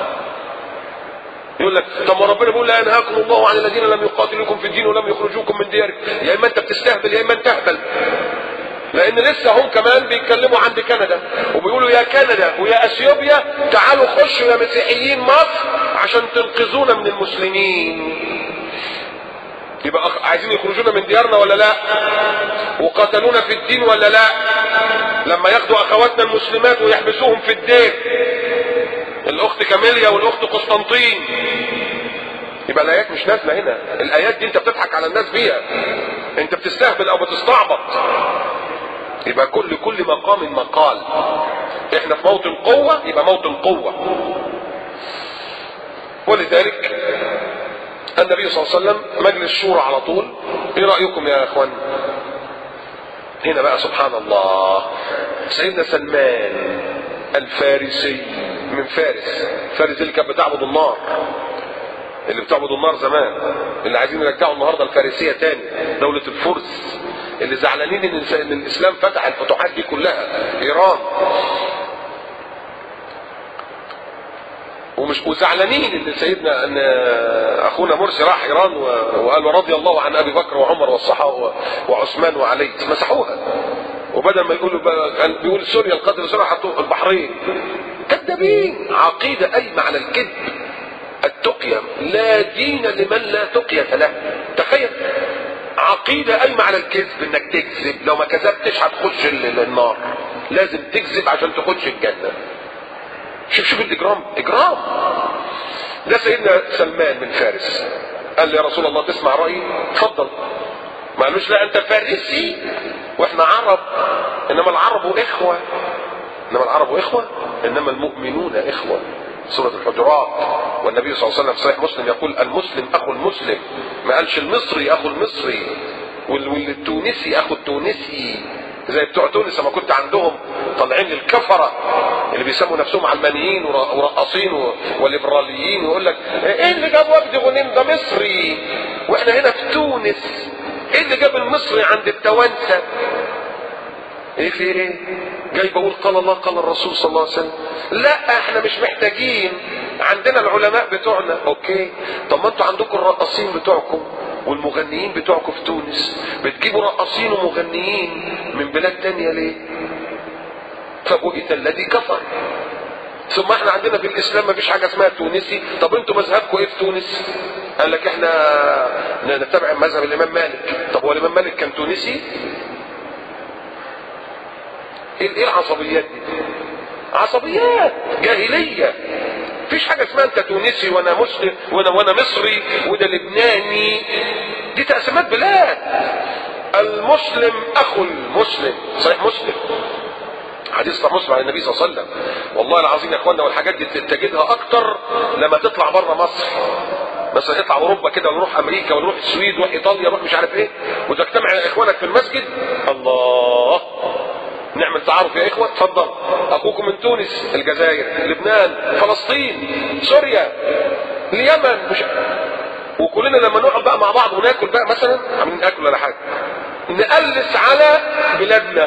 يقول لك طب ما ربنا بيقول لا ينهاكم الله عن الذين لم يقاتلوكم في الدين ولم يخرجوكم من دياركم. يا اما انت بتستهبل يا اما انت اهبل. لان لسه هم كمان بيتكلموا عند كندا وبيقولوا يا كندا ويا اثيوبيا تعالوا خشوا يا مسيحيين مصر عشان تنقذونا من المسلمين. يبقى عايزين يخرجونا من ديارنا ولا لا؟ وقتلونا في الدين ولا لا؟ لما ياخدوا اخواتنا المسلمات ويحبسوهم في الدين، الاخت كاميليا والاخت قسطنطين. يبقى الايات مش نازله هنا. الايات دي انت بتضحك على الناس بيها، انت بتستهبل او بتستعبط. يبقى كل مقام مقال. احنا في موطن قوه، يبقى موطن قوه. ولذلك النبي صلى الله عليه وسلم مجلس شورى على طول. ايه رايكم يا اخوان؟ هنا بقى سبحان الله، سيدنا سلمان الفارسي من فارس اللي كانت بتعبد النار، اللي بتعبد النار زمان، اللي عايزين يرجعوا النهارده الفارسيه تاني، دوله الفرس، اللي زعلانين ان الاسلام فتح الفتوحات دي كلها، ايران. وزعلانين ان سيدنا ان اخونا مرسي راح ايران وقال رضي الله عن ابي بكر وعمر والصحابه وعثمان وعلي، مسحوها. وبدل ما يقولوا بيقول سوريا القتل سوريا حطوه البحرين. كذابين. عقيده قايمه على الكذب. التقية لا دين لمن لا تقية له. تخيل عقيدة قايمة على الكذب، انك تكذب، لو ما كذبتش هتخش النار، لازم تكذب عشان تخش الجنة. شوف الاجرام، اجرام. ده سيدنا سلمان من فارس قال لي يا رسول الله تسمع رأيي؟ اتفضل. ما قالوش لا انت فارسي واحنا عرب، انما العرب اخوة، انما المؤمنون اخوة. سورة الحجرات. والنبي صلى الله عليه وسلم في صحيح مسلم يقول المسلم اخو المسلم، ما قالش المصري اخو المصري والتونسي اخو التونسي. زي بتوع تونس لما كنت عندهم طالعين الكفرة اللي بيسموا نفسهم علمانيين ورقاصين وليبراليين، ويقول لك ايه اللي جاب وفد غنيم ده مصري واحنا هنا في تونس، ايه اللي جاب المصري عند التوانسة؟ ايه في ايه؟ جاي بقول قال الله قال الرسول صلى الله عليه وسلم. لا احنا مش محتاجين، عندنا العلماء بتوعنا. اوكي، طب ما انتوا عندكم الرقاصين بتوعكم والمغنيين بتوعكم في تونس، بتجيبوا رقاصين ومغنيين من بلاد تانية ليه؟ فبهت الذي كفر. ثم احنا عندنا في الاسلام مفيش حاجه اسمها تونسي. طب انتوا مذهبكم ايه في تونس؟ قال لك احنا نتبع مذهب الامام مالك. طب هو الامام مالك كان تونسي؟ ايه العصبيات دي؟ عصبيات جاهليه. مفيش حاجه اسمها انت تونسي وانا مسلم وانا مصري وده لبناني. دي تقسيمات بلاد. المسلم اخو المسلم. صحيح مسلم، حديث صحيح مسلم عن النبي صلى الله عليه وسلم. والله العظيم يا اخوانا، والحاجات دي تجدها اكتر لما تطلع بره مصر. مثلا اطلع اوروبا كده، ولا نروح امريكا، ولا نروح السويد، ولا ايطاليا، ولا مش عارف ايه، وتجتمع اخوانك في المسجد. الله، نعمل تعارف يا اخوه. اتفضل، اخوكم من تونس، الجزائر، لبنان، فلسطين، سوريا، اليمن، مش وكلنا لما نقعد بقى مع بعض وناكل بقى مثلا، عاملين ناكل ولا حاجه، نقلس على بلادنا.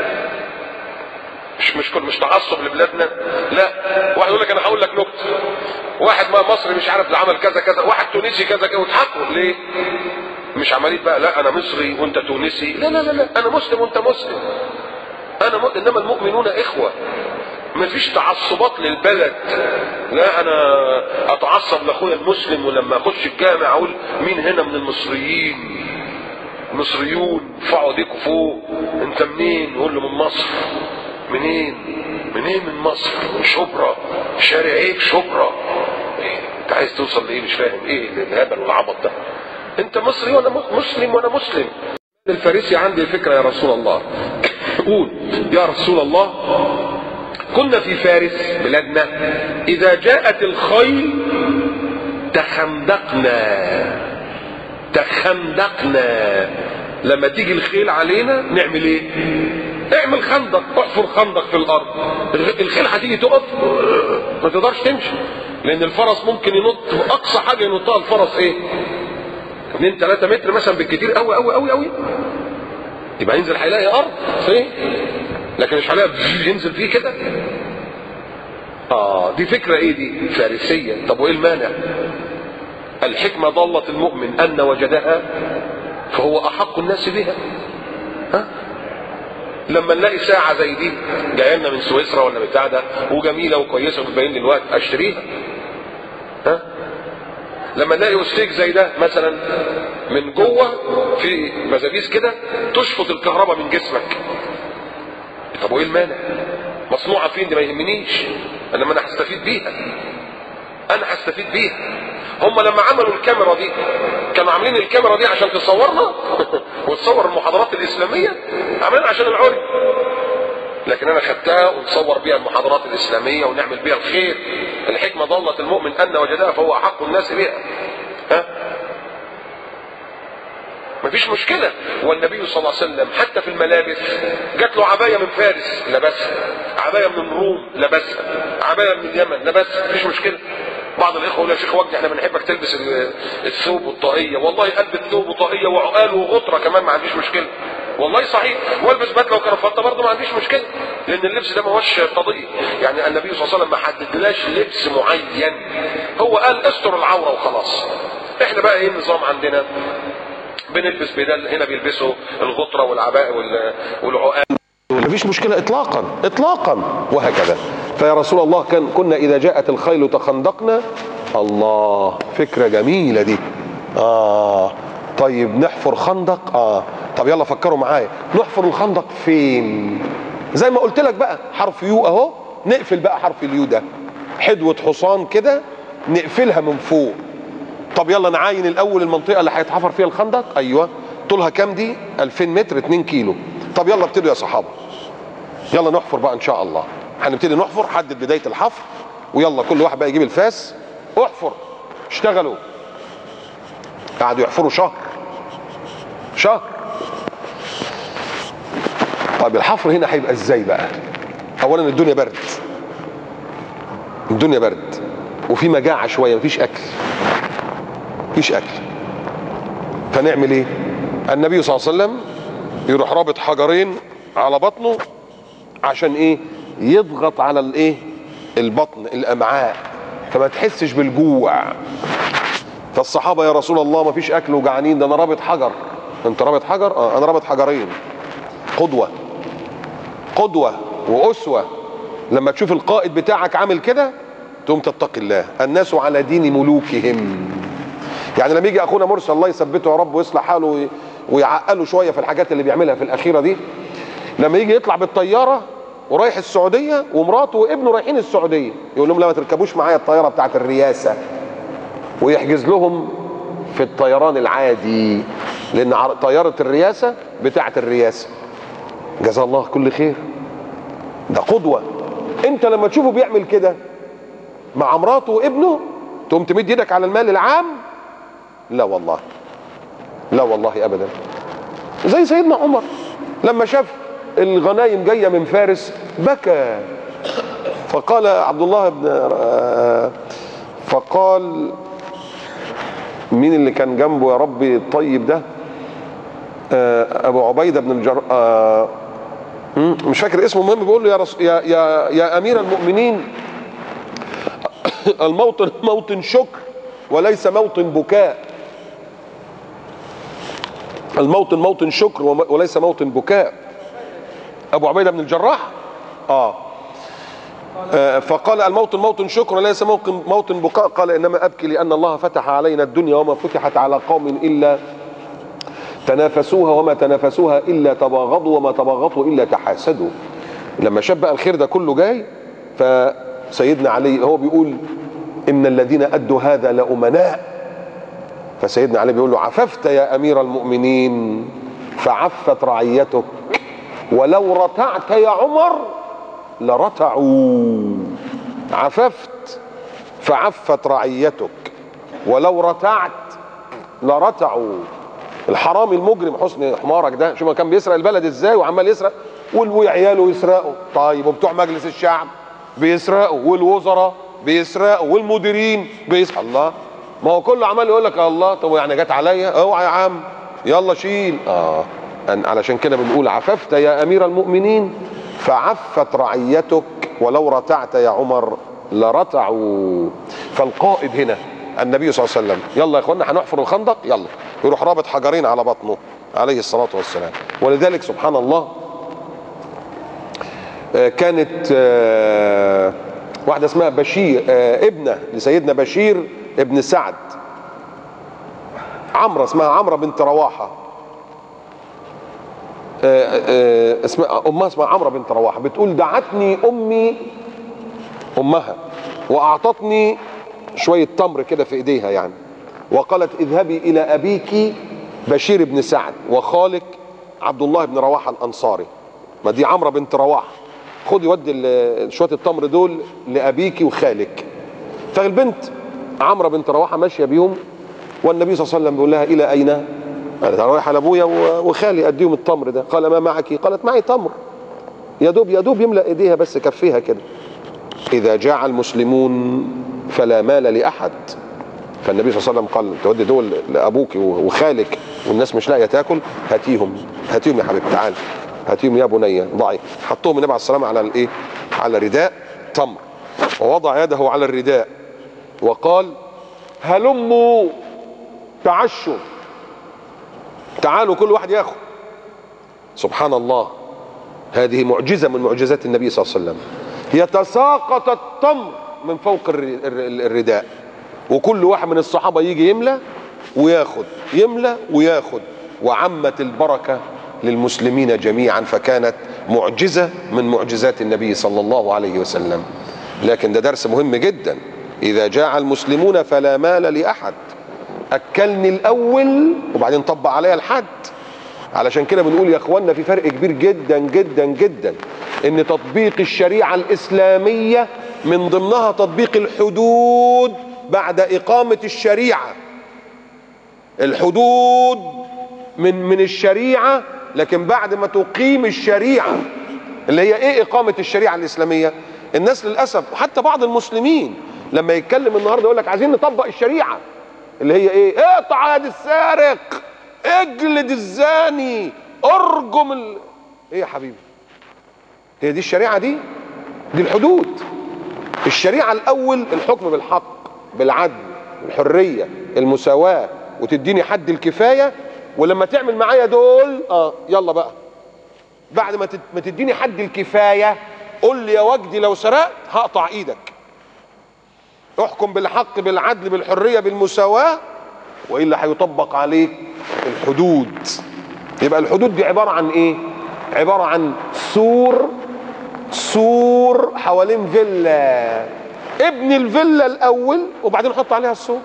مش تعصب لبلادنا. لا، واحد يقول لك انا هقول لك نكته، واحد ما مصري مش عارف ده عمل كذا كذا، واحد تونسي كذا كذا، وتحكوا ليه؟ مش عمالين بقى لا انا مصري وانت تونسي، لا لا لا, لا. انا مسلم وانت مسلم، انما المؤمنون اخوه. مفيش تعصبات للبلد. لا انا اتعصب لاخويا المسلم، ولما اخش الجامع اقول مين هنا من المصريين، مصريون، ارفعوا ايديكم فوق، انت منين؟ يقول له من مصر. منين من مصر؟ من شبرا. شارع ايه في شبرا؟ إيه؟ انت عايز توصل لايه؟ مش فاهم ايه الهبل والعبط ده. انت مصري وانا مسلم وانا مسلم. الفارسي عندي فكره يا رسول الله. قول يا رسول الله، كنا في فارس بلادنا اذا جاءت الخيل تخندقنا. لما تيجي الخيل علينا نعمل ايه؟ اعمل خندق، احفر خندق في الارض. الخيل هتيجي تقف ما تقدرش تمشي، لان الفرس ممكن ينط، اقصى حاجه ينطها الفرس ايه؟ 2-3 متر مثلا بالكتير، قوي قوي قوي قوي. يبقى ينزل هيلاقي ارض صحيح، لكن مش هيلاقي ينزل فيه كده. دي فكره ايه؟ دي فارسيه. طب وايه المانع؟ الحكمه ضلت المؤمن ان وجدها فهو احق الناس بها. لما نلاقي ساعه زي دي جايه لنا من سويسرا ولا بتاع ده وجميله وكويسه وبتبين لي الوقت، اشتريها. لما نلاقي استيك زي ده مثلا من جوه في مزابيس كده تشفط الكهرباء من جسمك، طب وايه المانع؟ مصنوعه فين دي ما يهمنيش، انما انا هستفيد بيها. هم لما عملوا الكاميرا دي كانوا عاملين الكاميرا دي عشان تصورنا وتصور المحاضرات الاسلاميه، عاملين عشان العري. لكن انا خدتها ونصور بيها المحاضرات الاسلاميه ونعمل بيها الخير. الحكمه ضلت المؤمن ان وجدها فهو احق الناس بها. مفيش مشكله. والنبي صلى الله عليه وسلم حتى في الملابس جات له عبايه من فارس لبسها، عبايه من الروم لبسها، عبايه من اليمن لبسها، مفيش مشكله. بعض الاخوه يقول يا شيخ وجدي احنا بنحبك تلبس الثوب والطاقيه. والله قلب الثوب وطاقيه وعقال وغطره كمان ما عنديش مشكله، والله صحيح، والبس بدله وكرافته برضه ما عنديش مشكله، لان اللبس ده ما هوش قضيه. يعني النبي صلى الله عليه وسلم ما حددلاش لبس معين، هو قال استر العوره وخلاص. احنا بقى ايه النظام عندنا؟ بنلبس بدل، هنا بيلبسوا الغطره والعباء والعقال، مفيش مشكله اطلاقا اطلاقا، وهكذا. فيا رسول الله كنا اذا جاءت الخيل تخندقنا. الله، فكره جميله دي. طيب نحفر خندق. طب يلا فكروا معايا، نحفر الخندق فين؟ زي ما قلت لك بقى، حرف يو اهو، نقفل بقى حرف اليو ده حدوه حصان كده، نقفلها من فوق. طب يلا نعاين الاول المنطقه اللي هيتحفر فيها الخندق. ايوه، طولها كام دي؟ 2000 متر، 2 كيلو. طب يلا ابتدوا يا صحابه، يلا نحفر بقى ان شاء الله. هنبتدي نحفر، حدد بدايه الحفر، ويلا كل واحد بقى يجيب الفاس، احفر، اشتغلوا. قعدوا يحفروا شهر. طيب الحفر هنا هيبقى ازاي بقى؟ اولا الدنيا برد، وفي مجاعه شويه، مفيش اكل. فنعمل ايه؟ النبي صلى الله عليه وسلم يروح رابط حجرين على بطنه، عشان ايه؟ يضغط على الايه؟ البطن، الامعاء، فما تحسش بالجوع. فالصحابه يا رسول الله ما فيش اكل وجعانين، ده انا رابط حجر. انت رابط حجر؟ انا رابط حجرين. قدوه واسوه. لما تشوف القائد بتاعك عامل كده تقوم تتقي الله. الناس على دين ملوكهم. يعني لما يجي اخونا مرسي الله يثبته يا رب ويصلح حاله ويعقله شويه في الحاجات اللي بيعملها في الاخيره دي، لما يجي يطلع بالطياره ورايح السعوديه ومراته وابنه رايحين السعوديه، يقول لهم لا ما تركبوش معايا الطياره بتاعت الرئاسه، ويحجز لهم في الطيران العادي، لان طياره الرئاسه بتاعت الرئاسه. جزاه الله كل خير، ده قدوه. انت لما تشوفه بيعمل كده مع مراته وابنه تقوم تمد ايدك على المال العام؟ لا والله ابدا. زي سيدنا عمر لما شاف الغنايم جايه من فارس بكى، فقال عبد الله بن فقال مين اللي كان جنبه يا ربي الطيب ده؟ ابو عبيده بن الجراح، مش فاكر اسمه. المهم بيقول له يا امير المؤمنين، الموطن موطن شكر وليس موطن بكاء. الموطن موطن شكر وليس موطن بكاء. ابو عبيده بن الجراح فقال الموطن موطن شكر وليس موطن بكاء. قال انما ابكي لان الله فتح علينا الدنيا وما فتحت على قوم الا تنافسوها وما تنافسوها الا تباغضوا وما تباغضوا الا تحاسدوا. لما شاف بقى الخير ده كله جاي، فسيدنا علي هو بيقول ان الذين ادوا هذا لامناء. فسيدنا علي بيقول له عففت يا امير المؤمنين فعفت رعيتك، ولو رتعت يا عمر لرتعوا. عففت فعفت رعيتك، ولو رتعت لرتعوا. الحرامي المجرم حسني حمارك ده، شوف كان بيسرق البلد ازاي وعمال يسرق، وعياله يسرقوا. طيب وبتوع مجلس الشعب بيسرقوا، والوزراء بيسرقوا، والمديرين بيسرقوا. الله، ما هو كله عمال يقول لك الله. طب يعني جت عليا؟ اوعى يا عم، يلا شيل. علشان كده بنقول عففت يا امير المؤمنين فعفت رعيتك، ولو رتعت يا عمر لرتعوا. فالقائد هنا النبي صلى الله عليه وسلم. يلا يا اخوانا هنحفر الخندق، يلا. يروح رابط حجرين على بطنه عليه الصلاه والسلام. ولذلك سبحان الله كانت واحده اسمها بشير، ابنه لسيدنا بشير ابن سعد، عمرو، اسمها عمرو بنت رواحه. امها اسمها عمرو بنت رواحه. بتقول دعتني امها واعطتني شويه تمر كده في ايديها يعني، وقالت اذهبي الى ابيك بشير بن سعد وخالك عبد الله بن رواحه الانصاري. ما دي عمرو بنت رواحه، خدي ودي شويه التمر دول لابيك وخالك. فالبنت عمرو بنت رواحه ماشيه بيهم، والنبي صلى الله عليه وسلم بيقول لها الى اين؟ قالت انا رايحه لابويا وخالي اديهم التمر ده. قال ما معك؟ قالت معي تمر. يا دوب يملا ايديها بس كفيها كده. اذا جاع المسلمون فلا مال لاحد فالنبي صلى الله عليه وسلم قال تودي دول لابوك وخالك والناس مش لاقيه تاكل، هاتيهم يا حبيبي، تعال هاتيهم يا بني ضعي. حطهم النبي عليه الصلاه والسلام على الايه؟ على رداء تمر، ووضع يده على الرداء وقال هلموا تعشوا، تعالوا كل واحد ياخذ. سبحان الله، هذه معجزة من معجزات النبي صلى الله عليه وسلم. يتساقط التمر من فوق الرداء، وكل واحد من الصحابة يجي يملى وياخذ، يملى وياخذ، وعمت البركة للمسلمين جميعا، فكانت معجزة من معجزات النبي صلى الله عليه وسلم. لكن ده درس مهم جدا، إذا جاع المسلمون فلا مال لأحد، أكلني الأول وبعدين طبق عليا الحد. علشان كده بنقول يا اخوانا في فرق كبير جدا جدا جدا، ان تطبيق الشريعة الإسلامية من ضمنها تطبيق الحدود بعد إقامة الشريعة. الحدود من الشريعة، لكن بعد ما تقيم الشريعة اللي هي ايه؟ إقامة الشريعة الإسلامية. الناس للأسف وحتى بعض المسلمين لما يتكلم النهارده يقول لك عايزين نطبق الشريعة اللي هي ايه؟ اقطع يد السارق، اجلد الزاني، ارجم ايه يا حبيبي؟ هي دي الشريعة دي الحدود. الشريعة الأول الحكم بالحق، بالعدل، الحرية، المساواة، وتديني حد الكفاية، ولما تعمل معايا دول يلا بقى بعد ما تديني حد الكفاية قول لي يا وجدي لو سرقت هقطع ايدك. احكم بالحق، بالعدل، بالحرية، بالمساواة، وإلا هيطبق عليك الحدود. يبقى الحدود دي عبارة عن ايه؟ عبارة عن سور حوالين فيلا، ابني الفيلا الأول وبعدين حط عليها السور.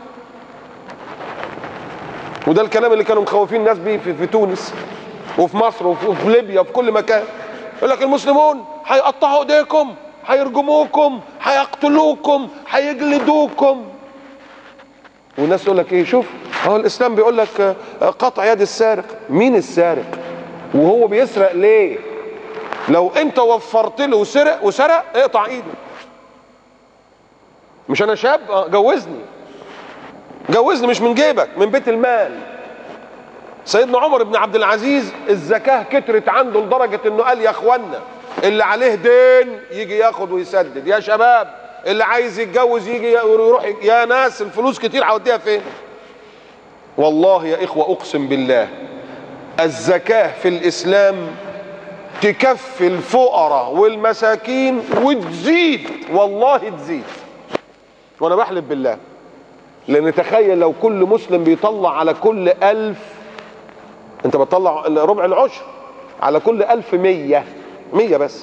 وده الكلام اللي كانوا مخوفين الناس بيه في تونس وفي مصر وفي ليبيا وفي كل مكان. يقول لك المسلمون هيقطعوا ايديكم، هيرجموكم، هيقتلوكم، هيجلدوكم. والناس تقول لك ايه؟ شوف هو الاسلام بيقول لك قطع يد السارق. مين السارق؟ وهو بيسرق ليه؟ لو انت وفرت له وسرق اقطع ايده. مش انا شاب؟ جوزني مش من جيبك، من بيت المال. سيدنا عمر بن عبد العزيز الزكاة كترت عنده لدرجة انه قال يا اخوانا اللي عليه دين يجي ياخد ويسدد، يا شباب اللي عايز يتجوز يجي يروح، يا ناس الفلوس كتير هوديها فين؟ والله يا اخوة اقسم بالله الزكاة في الاسلام تكفي الفقراء والمساكين وتزيد، والله تزيد، وانا بحلف بالله. لان تخيل لو كل مسلم بيطلع على كل 1000، انت بتطلع ربع العشر، على كل 1000 100 بس،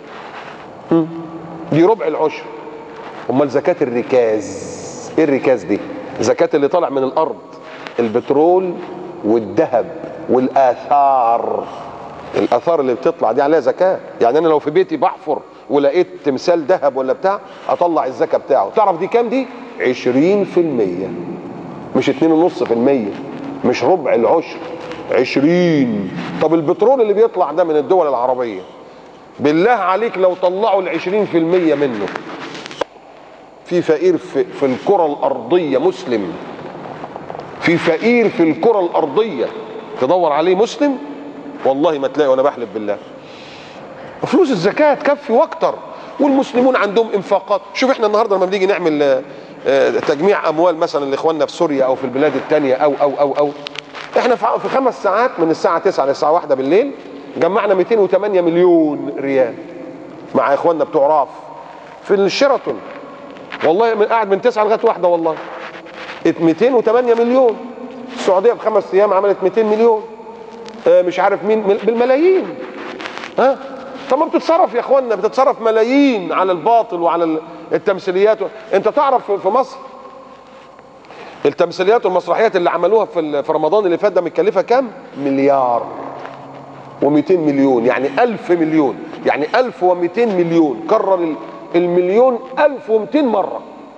دي ربع العشر. امال زكاة الركاز ايه؟ الركاز دي زكاة اللي طالع من الارض، البترول والذهب والاثار. الاثار اللي بتطلع دي عليها زكاة. يعني انا لو في بيتي بحفر ولقيت تمثال ذهب ولا بتاع اطلع الزكاة بتاعه. تعرف دي كام؟ دي 20%، مش 2.5%، مش ربع العشر، 20. طب البترول اللي بيطلع ده من الدول العربية بالله عليك لو طلعوا 20% منه، في فقير في الكرة الأرضية مسلم، في فقير في الكرة الأرضية تدور عليه مسلم والله ما تلاقي، وانا بحلف بالله. فلوس الزكاة تكفي واكتر، والمسلمون عندهم انفاقات. شوف احنا النهارده لما بنيجي نعمل تجميع اموال مثلا لاخواننا في سوريا او في البلاد الثانيه او احنا في 5 ساعات من الساعه 9 للساعه 1 بالليل جمعنا 208 مليون ريال مع اخواننا بتوع راف في الشيراتون. والله قاعد من 9 لغايه 1 والله 208 مليون. السعوديه ب5 ايام عملت 200 مليون، مش عارف مين بالملايين. طب ما بتتصرف يا اخوانا، بتتصرف ملايين على الباطل وعلى التمثيليات. انت تعرف في مصر التمثيليات والمسرحيات اللي عملوها في رمضان اللي فات ده متكلفه كام؟ مليار و200 مليون، يعني 1000 مليون، يعني 1200 مليون. كرر المليون 1200 مره.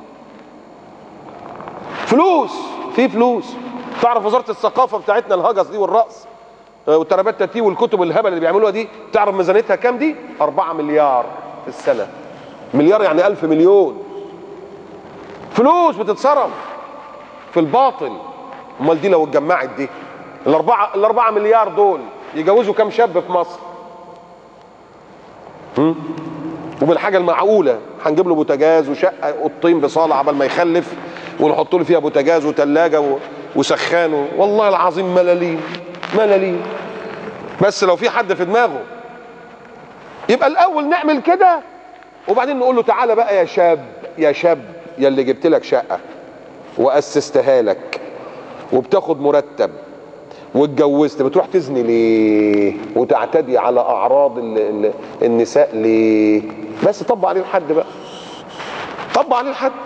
فلوس، في فلوس. تعرف وزاره الثقافه بتاعتنا الهجس دي والرقص والترابات تاتي والكتب الهبل اللي بيعملوها دي، تعرف ميزانيتها كام دي؟ 4 مليار في السنه. مليار يعني 1000 مليون. فلوس بتتصرف في الباطل. امال دي لو اتجمعت دي الأربعة مليار دول يجوزوا كام شاب في مصر؟ وبالحاجه المعقوله هنجيب له بوتاجاز وشقه اوضتين بصاله عبال ما يخلف، ونحط له فيها بوتاجاز وثلاجه وسخانه، والله العظيم ملاليم ملاليم. بس لو في حد في دماغه يبقى الاول نعمل كده، وبعدين نقول له تعالى بقى يا شاب يا شاب يا اللي جبت لك شقه واسستها لك وبتاخد مرتب واتجوزت، بتروح تزني ليه وتعتدي على اعراض النساء ليه؟ بس طبق عليه الحد بقى، طبق عليه الحد.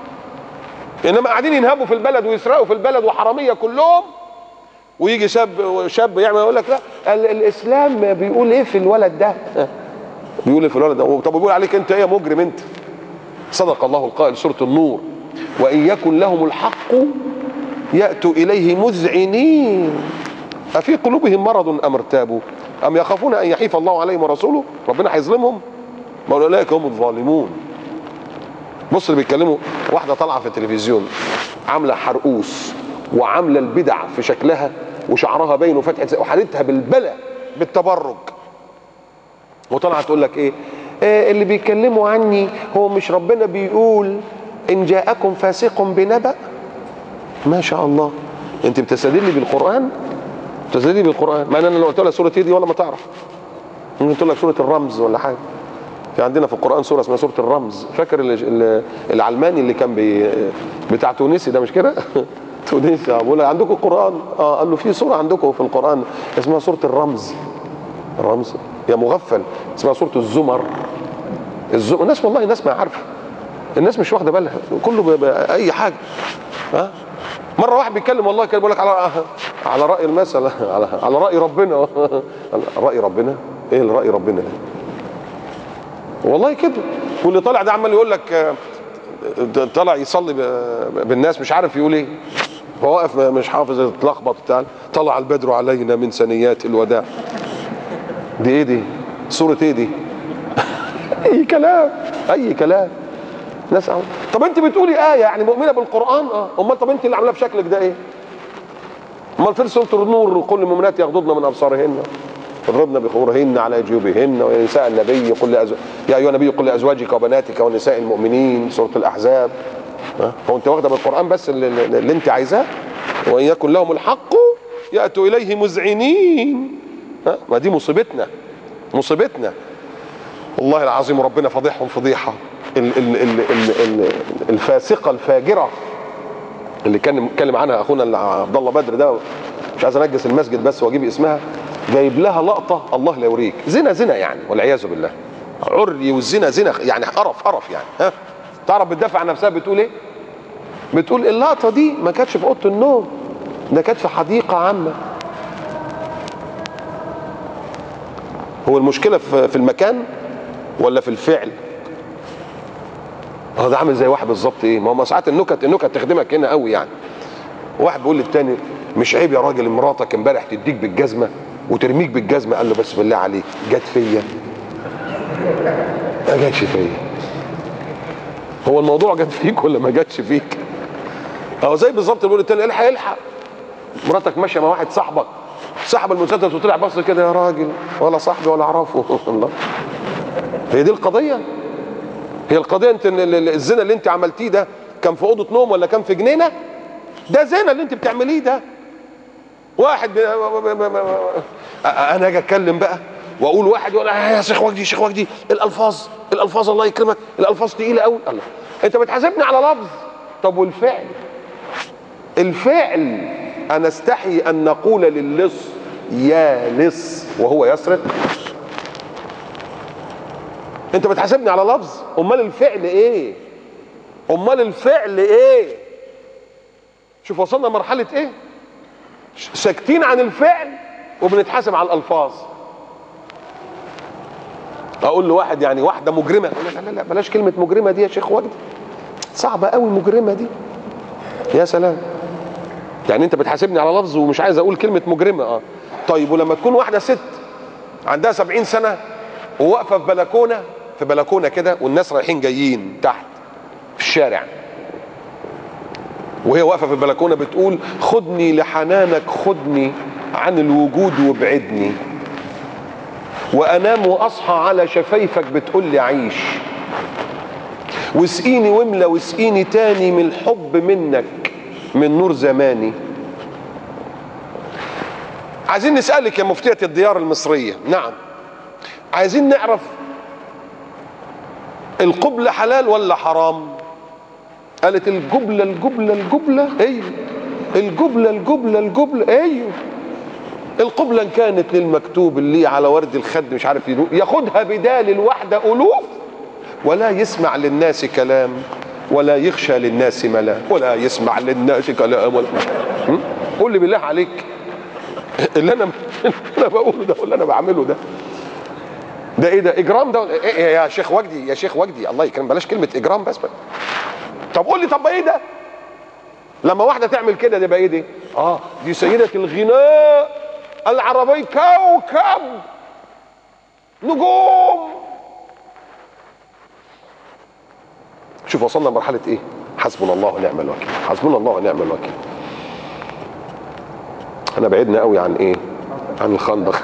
انما قاعدين ينهبوا في البلد ويسرقوا في البلد وحراميه كلهم، ويجي شاب يعمل يقول لك لا الاسلام بيقول ايه في الولد ده؟ بيقول ايه في الولد ده؟ طب بيقول عليك انت ايه يا مجرم انت؟ صدق الله القائل سوره النور: وان يكن لهم الحق يأتوا إليه مذعنين أفي قلوبهم مرض أم ارتابوا أم يخافون أن يحيف الله عليهم ورسوله. ربنا هيظلمهم؟ ما أولئك هم الظالمون. بص اللي بيتكلموا، واحدة طالعة في التلفزيون عاملة حرقوس وعاملة البدع في شكلها وشعرها باين وفتحة وحالتها بالبلى بالتبرج، وطالعة تقول لك إيه اللي بيتكلموا عني هو مش ربنا بيقول إن جاءكم فاسق بنبأ؟ ما شاء الله، انت بتستدلي بالقران؟ بتستدلي بالقران؟ مع ان انا لو قلت لها سوره ايه دي ولا ما تعرف، ممكن تقول لك سوره الرمز ولا حاجه. في عندنا في القران سوره اسمها سوره الرمز. فاكر العلماني اللي كان بتاع تونسي ده مش كده؟ تونسي بقول له عندكم القران؟ قال له في سوره عندكم في القران اسمها سوره الرمز. الرمز يا مغفل، اسمها سوره الزمر. الناس والله الناس ما عارفه، الناس مش واخده بالها، كله اي حاجه. مره واحد بيتكلم والله كان بيقول لك على راي المثل على راي ربنا. راي ربنا ايه راي ربنا ده؟ والله كده. واللي طالع ده عمال يقول لك طالع يصلي بالناس مش عارف يقول ايه، هو واقف مش حافظ اتلخبط بتاع طلع البدر علينا من ثنيات الوداع. دي ايه دي؟ سوره ايه دي؟ اي كلام اي كلام. ناس طب انت بتقولي يعني مؤمنه بالقران؟ امال طب انت اللي عاملاه بشكلك ده ايه؟ امال في سوره النور قل للمؤمنات يغضضن من ابصارهن يضربن بخمورهن على جيوبهن ويا نساء النبي يا ايها النبي قل لازواجك وبناتك ونساء المؤمنين. سوره الاحزاب. هو انت واخده بالقران بس اللي انت عايزاه؟ وان يكن لهم الحق ياتوا اليه مذعنين. ما دي مصيبتنا مصيبتنا والله العظيم. ربنا فضيحهم فضيحه. الفاسقه الفاجره اللي كان اتكلم عنها اخونا عبد الله بدر ده، مش عايز انجس المسجد بس واجيب اسمها، جايب لها لقطه الله لا يوريك. زنا يعني والعياذ بالله. عري والزنا زنا يعني قرف يعني. تعرف بتدافع عن نفسها بتقول ايه؟ بتقول اللقطه دي ما كانتش في اوضه النوم، ده كانت في حديقه عامه. هو المشكله في المكان ولا في الفعل؟ ده عامل زي واحد بالظبط ما هو ساعات النكت تخدمك هنا قوي يعني. واحد بيقول للتاني مش عيب يا راجل مراتك امبارح تديك بالجزمه وترميك بالجزمه؟ قال له بس بالله عليك جت فيا؟ ما جاتش فيا. هو الموضوع جت فيك ولا ما جاتش فيك؟ زي بالظبط بيقول للتاني الحق مراتك ماشيه مع واحد صاحبك سحب المسدس وطلع بص كده، يا راجل ولا صاحبي ولا اعرفه. الله، هي دي القضيه؟ هي القضيه انت الزنا اللي انت عملتيه ده كان في اوضه نوم ولا كان في جنينه؟ ده زنا اللي انت بتعمليه ده. واحد انا اجي اتكلم بقى واقول واحد يقول يا شيخ وجدي الالفاظ الله يكرمك الالفاظ تقيله قوي. الله، انت بتحاسبني على لفظ. طب والفعل؟ الفعل انا استحي ان نقول للص يا لص وهو يسرق. انت بتحاسبني على لفظ، امال الفعل ايه؟ امال الفعل ايه؟ شوف وصلنا مرحله ايه؟ ساكتين عن الفعل وبنتحاسب على الالفاظ. اقول له واحد يعني واحده مجرمه، اقول لا بلاش كلمه مجرمه دي يا شيخ وجدي، صعبه قوي مجرمه دي. يا سلام، يعني انت بتحاسبني على لفظ ومش عايز اقول كلمه مجرمه. طيب ولما تكون واحده ست عندها 70 سنه وواقفه في بلكونه كده والناس رايحين جايين تحت في الشارع، وهي واقفه في البلكونه بتقول خدني لحنانك، خدني عن الوجود وابعدني، وانام واصحى على شفايفك بتقول لي عيش، واسقيني واملى واسقيني تاني من الحب منك من نور زماني. عايزين نسألك يا مفتية الديار المصرية، نعم، عايزين نعرف القبلة حلال ولا حرام؟ قالت الجبلة الجبلة الجبلة، ايوه الجبلة الجبلة الجبلة، ايوه القبلة ان كانت للمكتوب اللي على ورد الخد مش عارف ياخدها بدال الواحدة ألوف، ولا يسمع للناس كلام ولا يخشى للناس ملام، ولا يسمع للناس كلام ولا قول لي بالله عليك اللي انا بقوله ده واللي انا بعمله ده ايه ده؟ اجرام ده إيه يا شيخ وجدي؟ يا شيخ وجدي الله يكرم بلاش كلمه اجرام بس. طب قول لي طب ايه ده؟ لما واحده تعمل كده دي بقى ايه دي؟ دي سيده الغناء العربي، كوكب نجوم. شوف وصلنا لمرحله ايه؟ حسبنا الله ونعم الوكيل، حسبنا الله ونعم الوكيل. انا بعدنا قوي عن ايه؟ عن الخندق.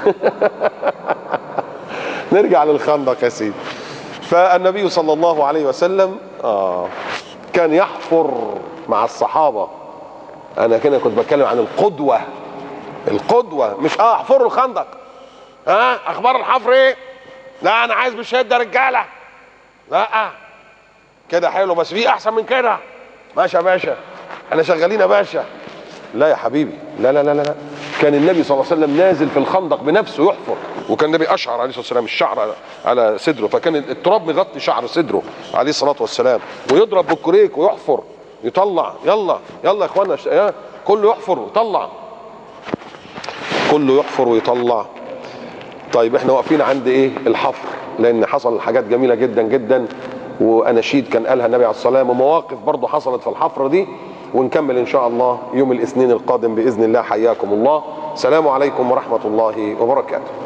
نرجع للخندق يا سيدي. فالنبي صلى الله عليه وسلم كان يحفر مع الصحابه. انا كده كنت بتكلم عن القدوه. القدوه مش احفروا الخندق، اخبار الحفر ايه؟ لا انا عايز بالشهاده رجاله، لا كده حلو بس في احسن من كده. ماشي يا باشا احنا شغالين يا باشا. لا يا حبيبي، لا لا لا لا، كان النبي صلى الله عليه وسلم نازل في الخندق بنفسه يحفر، وكان النبي اشعر عليه الصلاه والسلام الشعر على صدره، فكان التراب مغطي شعر صدره عليه الصلاه والسلام، ويضرب بالكريك ويحفر يطلع. يلا يلا يا اخوانا كله يحفر ويطلع، كله يحفر ويطلع. طيب احنا واقفين عند ايه؟ الحفر، لان حصل حاجات جميله جدا جدا واناشيد كان قالها النبي عليه الصلاه والسلام، ومواقف برضه حصلت في الحفره دي، ونكمل ان شاء الله يوم الاثنين القادم باذن الله. حياكم الله، السلام عليكم ورحمه الله وبركاته.